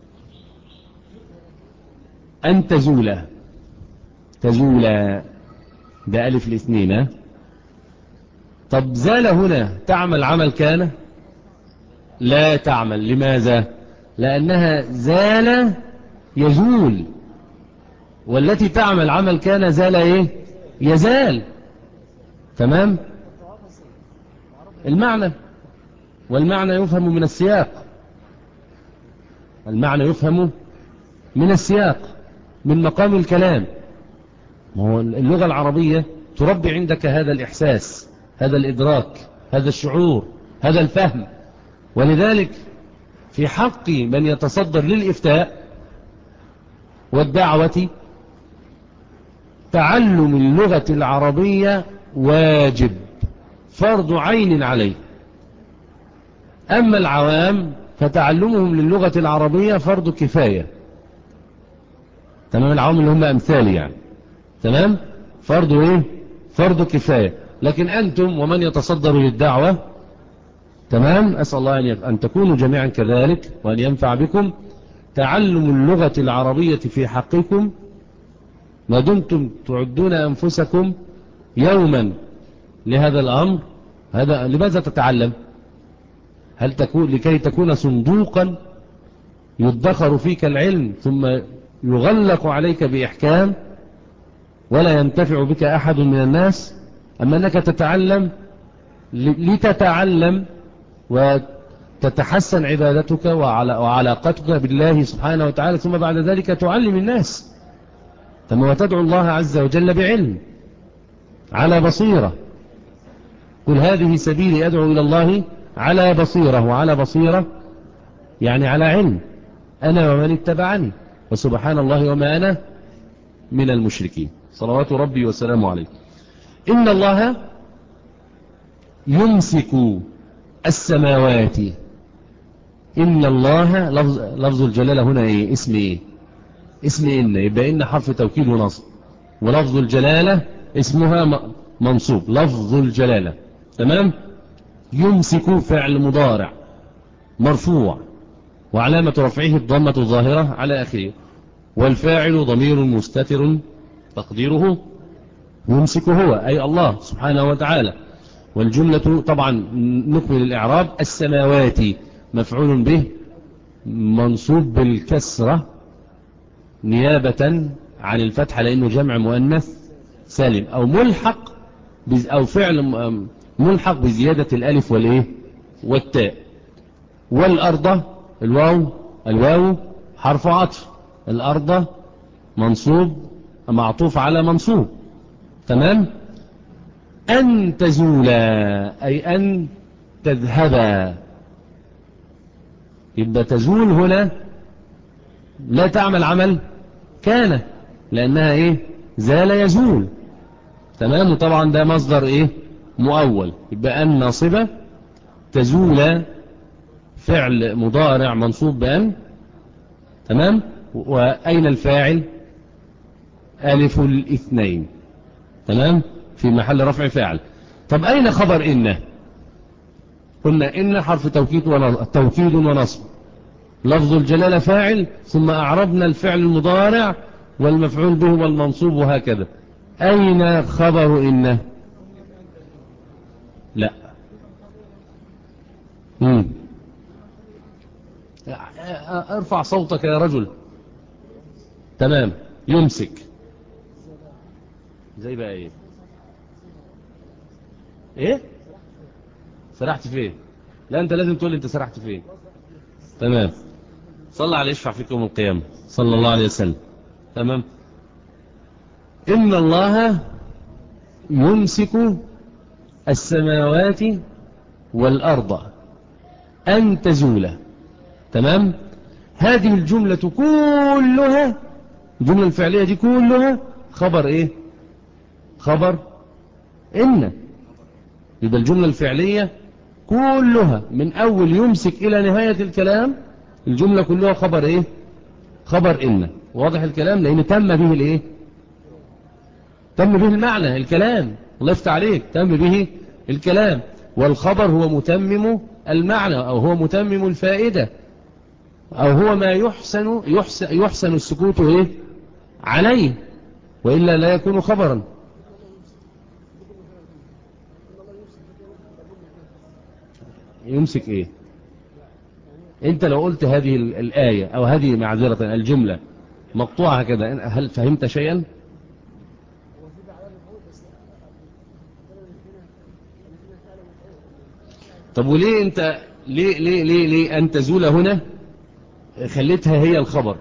[SPEAKER 2] أن تزولا. تزولا ده ألف الاثنين. طب زال هنا تعمل عمل كان؟ لا تعمل. لماذا؟ لأنها زال يزول، والتي تعمل عمل كان زال ايه؟ يزال. تمام؟ المعنى، والمعنى يفهم من السياق. المعنى يفهم من السياق، من مقام الكلام. هو اللغة العربية تربي عندك هذا الإحساس، هذا الإدراك، هذا الشعور، هذا الفهم. ولذلك في حق من يتصدر للإفتاء والدعوة تعلم اللغة العربية واجب، فرض عين عليه. أما العوام فتعلمهم للغة العربية فرض كفاية. تمام؟ العوام اللي هم أمثال يعني. تمام؟ فرض إيه؟ فرض كفاية. لكن أنتم ومن يتصدر للدعوة، تمام، أسأل الله أن تكونوا جميعا كذلك وأن ينفع بكم. تعلم اللغة العربية في حقكم ما دمتم تعدون أنفسكم يوما لهذا الأمر. هذا لماذا تتعلم؟ هل تكون لكي تكون صندوقا يدخر فيك العلم ثم يغلق عليك بإحكام ولا ينتفع بك أحد من الناس؟ أما أنك تتعلم لتتعلم وتتحسن عبادتك وعلاقتك بالله سبحانه وتعالى، ثم بعد ذلك تعلم الناس. ثم وتدعو الله عز وجل بعلم على بصيرة. قل هذه سبيلي أدعو إلى الله على بصيرة، وعلى بصيرة يعني على علم، أنا ومن اتبعني، وسبحان الله وما أنا من المشركين، صلوات ربي وسلامه عليه. إن الله يمسك السماوات. إن الله لفظ, لفظ الجلالة هنا إيه؟ اسم إيه؟ اسم إن، يبقى إن حرف توكيد ونصب، ولفظ الجلالة اسمها منصوب، لفظ الجلالة. تمام. يمسك فعل مضارع مرفوع، وعلامة رفعه الضمة الظاهرة على آخره، والفاعل ضمير مستتر تقديره يمسك هو أي الله سبحانه وتعالى. والجملة طبعا نكمل الإعراب. السماوات مفعول به منصوب بالكسرة نيابة عن الفتحة لأنه جمع مؤنث سالم، أو ملحق أو فعل ملحق بزيادة الألف والإيه والتاء. والأرض الواو الواو حرف عطف، الأرض منصوب معطوف على منصوب. تمام. أن تزولا أي أن تذهبا، يبقى تزول هنا لا تعمل عمل كان، لأنها إيه زال يزول. تمام. وطبعا ده مصدر إيه مؤول، يبقى أن ناصبة، تزول فعل مضارع منصوب بأن. تمام. وأين الفاعل؟ ألف الاثنين. تمام. في محل رفع فاعل. طب أين خبر إن؟ قلنا إن حرف توكيد ونصب، لفظ الجلالة فاعل، ثم أعربنا الفعل المضارع والمفعول به والمنصوب وهكذا. أين خبر إن؟ لا. مم. ارفع صوتك يا رجل. تمام. يمسك زي بقى ايه ايه سرحت فين؟ لا انت لازم تقول لي انت سرحت فين. تمام. صلى على يشفع فيكم القيامة صلى الله عليه وسلم. تمام. إن الله يمسك السماوات والأرض أن تزولا. تمام. هذه الجملة كلها، الجملة الفعلية دي كلها خبر ايه؟ خبر إن. يبقى الجملة الفعلية كلها من أول يمسك إلى نهاية الكلام الجملة كلها خبر ايه؟ خبر إن. واضح الكلام؟ لأن تم به الايه؟ تم به المعنى الكلام. الله يفتح عليك. تم به الكلام، والخبر هو متمم المعنى، أو هو متمم الفائدة، أو هو ما يحسن يحسن, يحسن السكوت إيه؟ عليه، وإلا لا يكون خبرا. يمسك إيه؟ أنت لو قلت هذه الآية أو هذه معذرة الجملة مقطوعة كده، هل فهمت شيئا؟ طب وليه أنت ليه ليه ليه ليه أن تزول هنا خليتها هي الخبر؟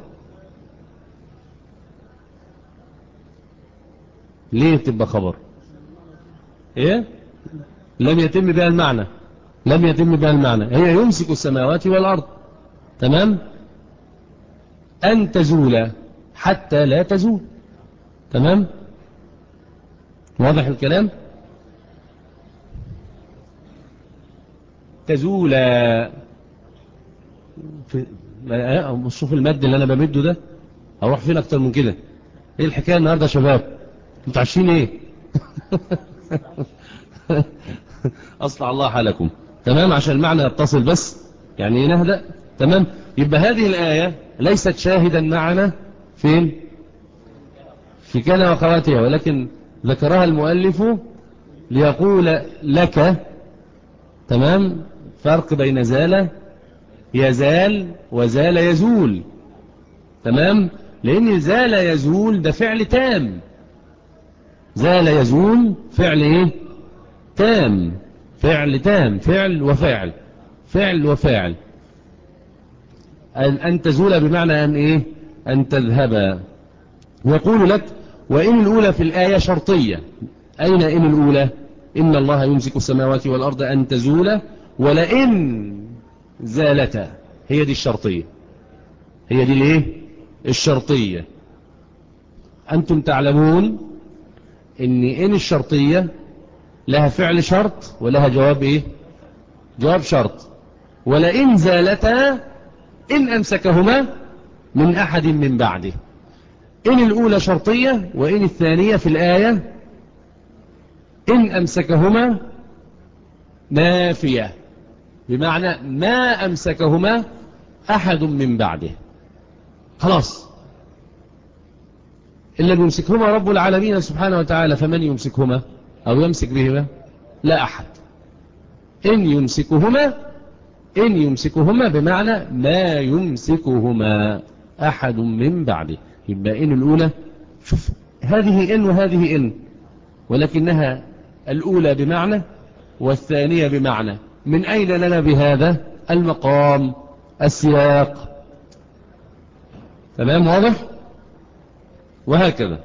[SPEAKER 2] ليه تبقى خبر؟ ايه؟ لم يتم بها المعنى، لم يتم بها المعنى. هي يمسك السماوات والأرض. تمام. أن تزول حتى لا تزول. تمام. واضح الكلام؟ تزول في... شوف المد اللي أنا بمده ده أروح فين أكتر من كده؟ إيه الحكاية النهاردة يا شباب؟ انتوا عايشين إيه؟ أصلح الله حالكم. تمام. عشان المعنى يتصل بس، يعني نهدأ. تمام. يبقى هذه الآية ليست شاهدا معنا فين؟ في كان وخواتها، ولكن ذكرها المؤلف ليقول لك. تمام. فرق بين زال يزال وزال يزول. تمام. لأن زال يزول ده فعل تام، زال يزول فعل ايه تام، فعل تام، فعل وفاعل، فعل وفاعل. أن, أن تزول بمعنى أن إيه؟ أن تذهب. يقول لك وإن الأولى في الآية شرطية. أين إن الأولى؟ إن الله يمسك السماوات والأرض أن تزولا ولئن زالتا، هي دي الشرطية، هي دي الايه؟ الشرطية. أنتم تعلمون إن إن الشرطية لها فعل شرط ولها جواب إيه؟ جواب شرط. ولئن زالتا إن أمسكهما من أحد من بعده. إن الأولى شرطية، وإن الثانية في الآية إن أمسكهما نافية، بمعنى ما أمسكهما أحد من بعده. خلاص، إلا يمسكهما رب العالمين سبحانه وتعالى، فمن يمسكهما أو يمسك بهما؟ لا أحد. إن يمسكهما، إن يمسكهما بمعنى ما يمسكهما أحد من بعده. يبقى إن الأولى، شوف هذه إن وهذه إن، ولكنها الأولى بمعنى والثانية بمعنى. من أين لنا بهذا المقام؟ السياق. تمام، واضح؟ وهكذا.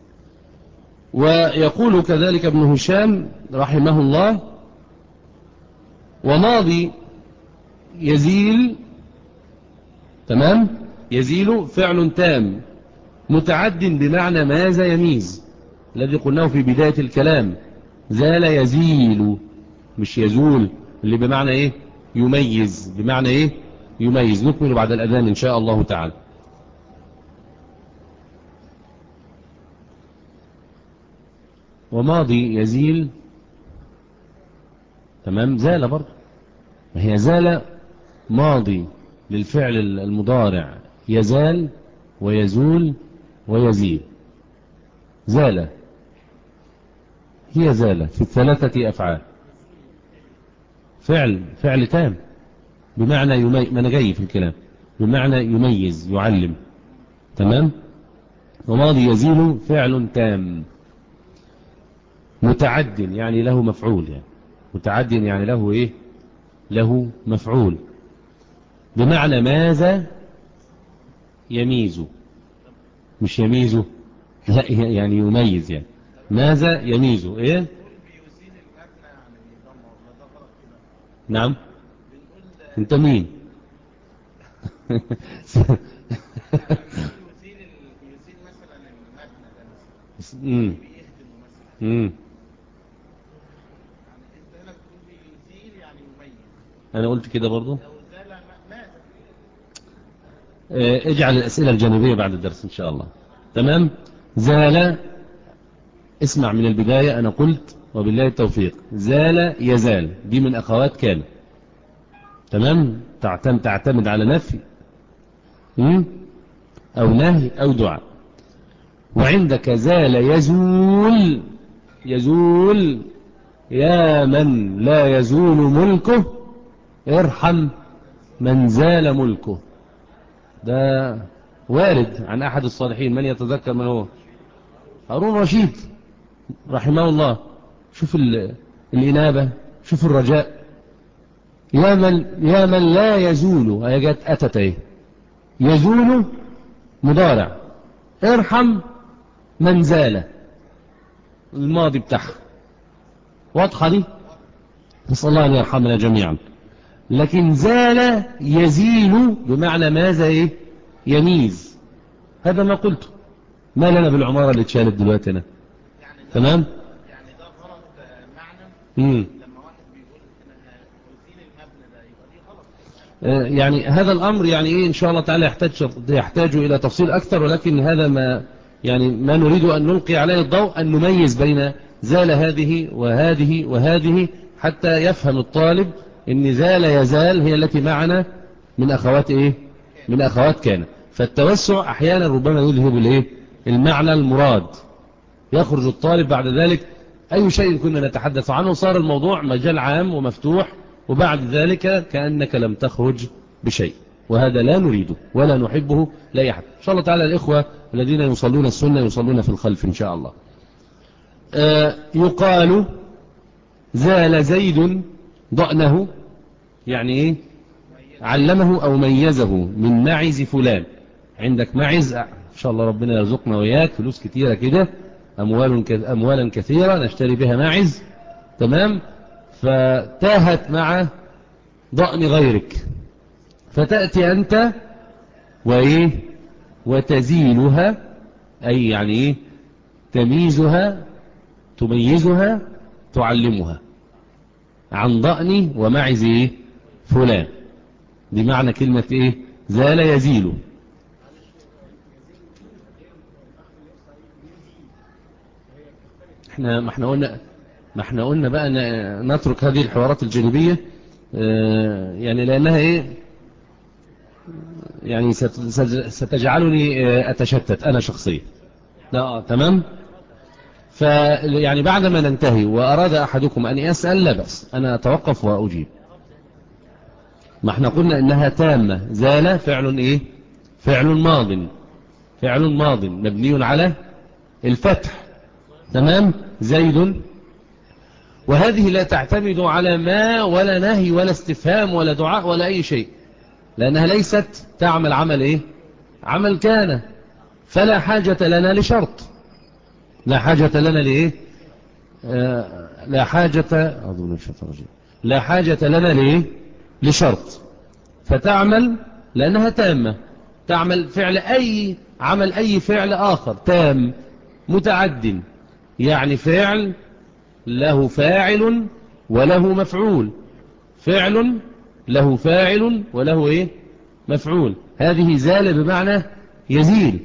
[SPEAKER 2] ويقول كذلك ابن هشام رحمه الله: وماضي يزيل، تمام، يزيل فعل تام متعد بمعنى ماذا يميز، الذي قلناه في بداية الكلام. زال يزيل، مش يزول، اللي بمعنى ايه؟ يميز، بمعنى ايه؟ يميز. نكمل بعد الأذان إن شاء الله تعالى. وماضي يزيل، تمام، زال برضه، ما هي زال ماضي للفعل المضارع، يزال ويزول ويزيل. زال هي زال في الثلاثة أفعال، فعل فعل تام بمعنى يميز، ما أنا جاي في الكلام، بمعنى يميز يعلم. تمام. وماضي يزيل فعل تام متعد، يعني له مفعول، يعني متعد يعني له ايه؟ له مفعول، بمعنى ماذا يميز، مش يميز، لا يعني يميز، يعني ماذا يميز ايه؟ نعم. انت مين؟ امم امم انا قلت كده برضو. اجعل الاسئله الجانبيه بعد الدرس ان شاء الله. تمام. زال، اسمع من البدايه، انا قلت وبالله التوفيق. زال يزال دي من اخوات كان، تمام، تعتمد تعتمد على نفي او نهي او دعاء. وعندك زال يزول، يزول يا من لا يزول ملكه ارحم من زال ملكه. ده وارد عن أحد الصالحين، من يتذكر من هو؟ هارون رشيد رحمه الله. شوف الإنابة، شوف الرجاء. يا من, يا من لا يزول، هي جت أتت ايه؟ يزول مضارع، ارحم من زال الماضي بتاعها. واضحة دي؟ نسأل الله أن يرحمنا جميعا. لكن زال يزيل بمعنى ماذا ايه؟ يميز. هذا ما قلته. ما لنا بالعمارة اللي اتشالت دلوقتي هنا؟ يعني تمام. يعني ده غلط معنى. امم لما واحد بيقول انها تزيل المبنى ده يبقى دي غلط. يعني هذا الامر يعني ايه ان شاء الله تعالى يحتاج يحتاج الى تفصيل اكثر، ولكن هذا ما يعني ما نريد ان نلقي عليه الضوء، ان نميز بين زال هذه وهذه وهذه حتى يفهم الطالب ان زال يزال هي التي معنا من اخوات ايه؟ من اخوات كان. فالتوسع احيانا ربما يذهب الايه؟ المعنى المراد. يخرج الطالب بعد ذلك اي شيء كنا نتحدث عنه صار الموضوع مجال عام ومفتوح، وبعد ذلك كأنك لم تخرج بشيء، وهذا لا نريده ولا نحبه لا أحد. إن شاء الله تعالى الإخوة الذين يصلون السنة يصلون في الخلف إن شاء الله. آه يقال زال زيد ضأنه، يعني ايه؟ علمه او ميزه من معز فلان. عندك معز ان شاء الله ربنا يرزقنا وياك فلوس كتيرة كده، اموال اموالا كثيرة نشتري بها معز، تمام؟ فتاهت مع ضأن غيرك، فتأتي انت وايه وتزيلها، اي يعني ايه؟ تميزها، تميزها، تعلمها عن ضأن ومعز ايه؟ فلان. دي معنى كلمة ايه؟ زال يزيل. احنا ما احنا قلنا ما احنا قلنا بقى نترك هذه الحوارات الجانبية، اه يعني لانها ايه؟ يعني ستجعلني اتشتت انا شخصيا. لا تمام. فيعني بعدما ننتهي واراد احدكم ان يسأل لا بأس، انا اتوقف واجيب. ما احنا قلنا انها تامة. زال فعل ايه؟ فعل ماض، فعل ماض مبني على الفتح، تمام؟ زيد، وهذه لا تعتمد على ما ولا نهي ولا استفهام ولا دعاء ولا اي شيء، لانها ليست تعمل عمل ايه؟ عمل كان، فلا حاجة لنا لشرط. لا حاجة لنا لإيه؟ آه لا حاجة أظن الشيطان لا حاجة لنا لإيه؟ لشرط. فتعمل لأنها تامة، تعمل فعل أي عمل أي فعل آخر تام متعد، يعني فعل له فاعل وله مفعول، فعل له فاعل وله إيه؟ مفعول. هذه زال بمعنى يزيل.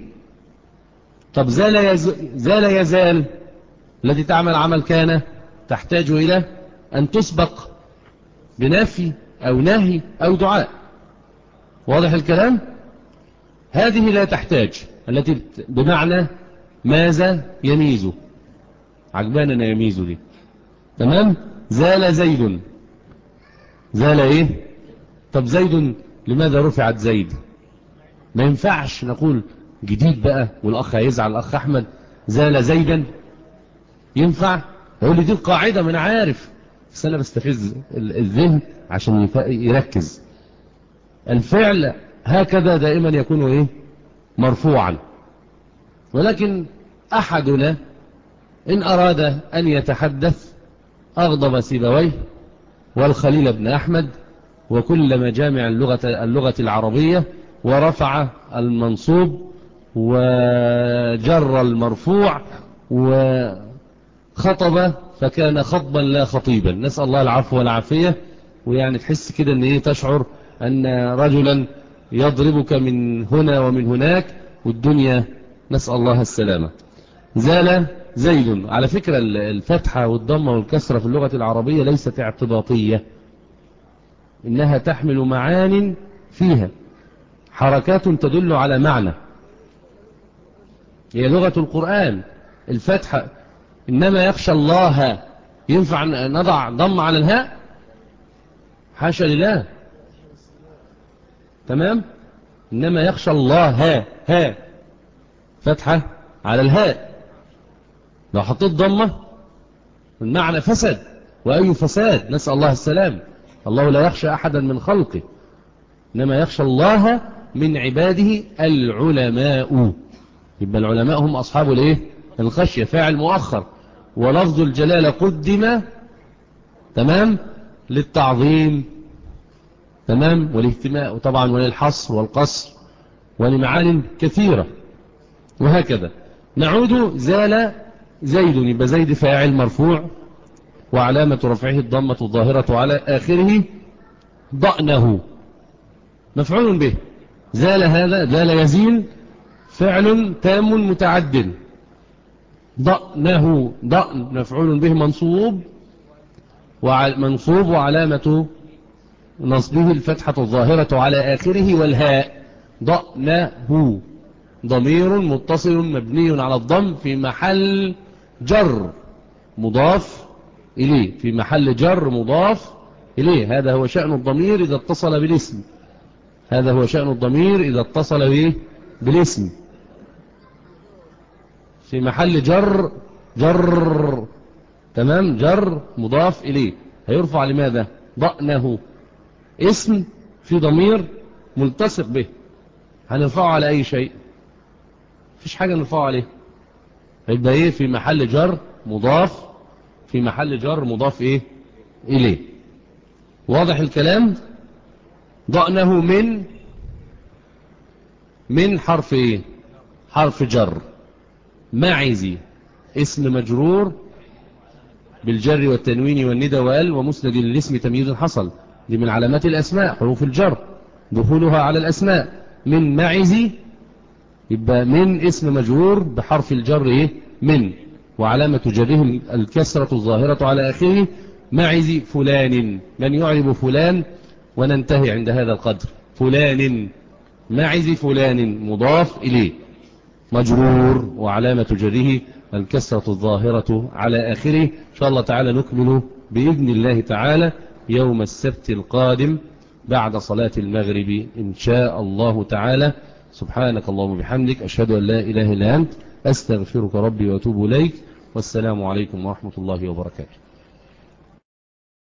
[SPEAKER 2] طب زال يزال, زال يزال التي تعمل عمل كان تحتاج إلى أن تسبق بنفي أو نهي أو دعاء. واضح الكلام؟ هذه لا تحتاج، التي بمعنى ماذا يميز، عجباننا يميز دي، تمام؟ زال زيد، زال ايه؟ طب زيد لماذا رفعت زيد؟ ما ينفعش نقول جديد بقى والأخ هيزعل الأخ أحمد زال زيدا، ينفع؟ يقول لي دي القاعدة، ما أنا عارف، بس أنا بستفز الذهن عشان يركز. الفعل هكذا دائما يكون إيه؟ مرفوعا. ولكن أحدنا إن أراد أن يتحدث أغضب سيبويه والخليل بن أحمد وكل مجامع اللغة, اللغة العربية، ورفع المنصوب وجر المرفوع وخطب فكان خطبا لا خطيبا، نسأل الله العفو والعافية. ويعني تحس كده ان ايه، تشعر ان رجلا يضربك من هنا ومن هناك والدنيا، نسأل الله السلامة. زال زيد. على فكرة الفتحة والضمة والكسرة في اللغة العربية ليست اعتباطية، إنها تحمل معان فيها حركات تدل على معنى، هي لغة القرآن. الفتحة إنما يخشى الله، ينفع نضع ضم على الهاء؟ حاشا لله، تمام؟ إنما يخشى الله ها ها فتحة على الهاء، لو حطيت ضمة المعنى فسد، وأي فساد، نسأل الله السلام. الله لا يخشى أحدا من خلقه، إنما يخشى الله من عباده العلماء. يبقى العلماء هم أصحاب الايه؟ الخشية، فاعل مؤخر، ولفظ الجلالة قدم، تمام، للتعظيم، تمام، والاهتماء طبعا، وللحصر والقصر ولمعان كثيرة، وهكذا. نعود. زال زيد، يبقى زيد فاعل مرفوع وعلامة رفعه الضمة الظاهرة على آخره. ضأنه مفعول به. زال هذا، زال يزيل فعل تام متعد. ضأنه، ضأن مفعول به منصوب ومنصوب وعلامة نصبه الفتحة الظاهرة على آخره والهاء. ضأنه ضمير متصل مبني على الضم في محل جر مضاف إليه، في محل جر مضاف إليه. هذا هو شأن الضمير إذا اتصل بالاسم، هذا هو شأن الضمير إذا اتصل به بالاسم، في محل جر، جر تمام. جر مضاف إليه هيرفع لماذا؟ ضأنه اسم في ضمير ملتصق به، هنرفعه على أي شيء؟ مفيش حاجة نرفعه عليه، هيبقى إيه؟ في محل جر مضاف، في محل جر مضاف إيه إليه. واضح الكلام؟ ضأنه من من حرف إيه؟ حرف جر. معزي اسم مجرور بالجر والتنوين والندى وال ومسند للاسم تمييز حصل، دي من علامات الأسماء حروف الجر دخولها على الأسماء. من معزي يبقى من اسم مجرور بحرف الجر إيه؟ من، وعلامة جره الكسرة الظاهرة على آخره. معزي فلان، من يعرب فلان وننتهي عند هذا القدر. فلان معزي فلان مضاف إليه مجرور وعلامة جره الكسرة الظاهرة على آخره. إن شاء الله تعالى نكمل بإذن الله تعالى يوم السبت القادم بعد صلاة المغرب إن شاء الله تعالى. سبحانك اللهم وبحمدك، أشهد أن لا إله إلا أنت، أستغفرك ربي وأتوب إليك، والسلام عليكم ورحمة الله وبركاته.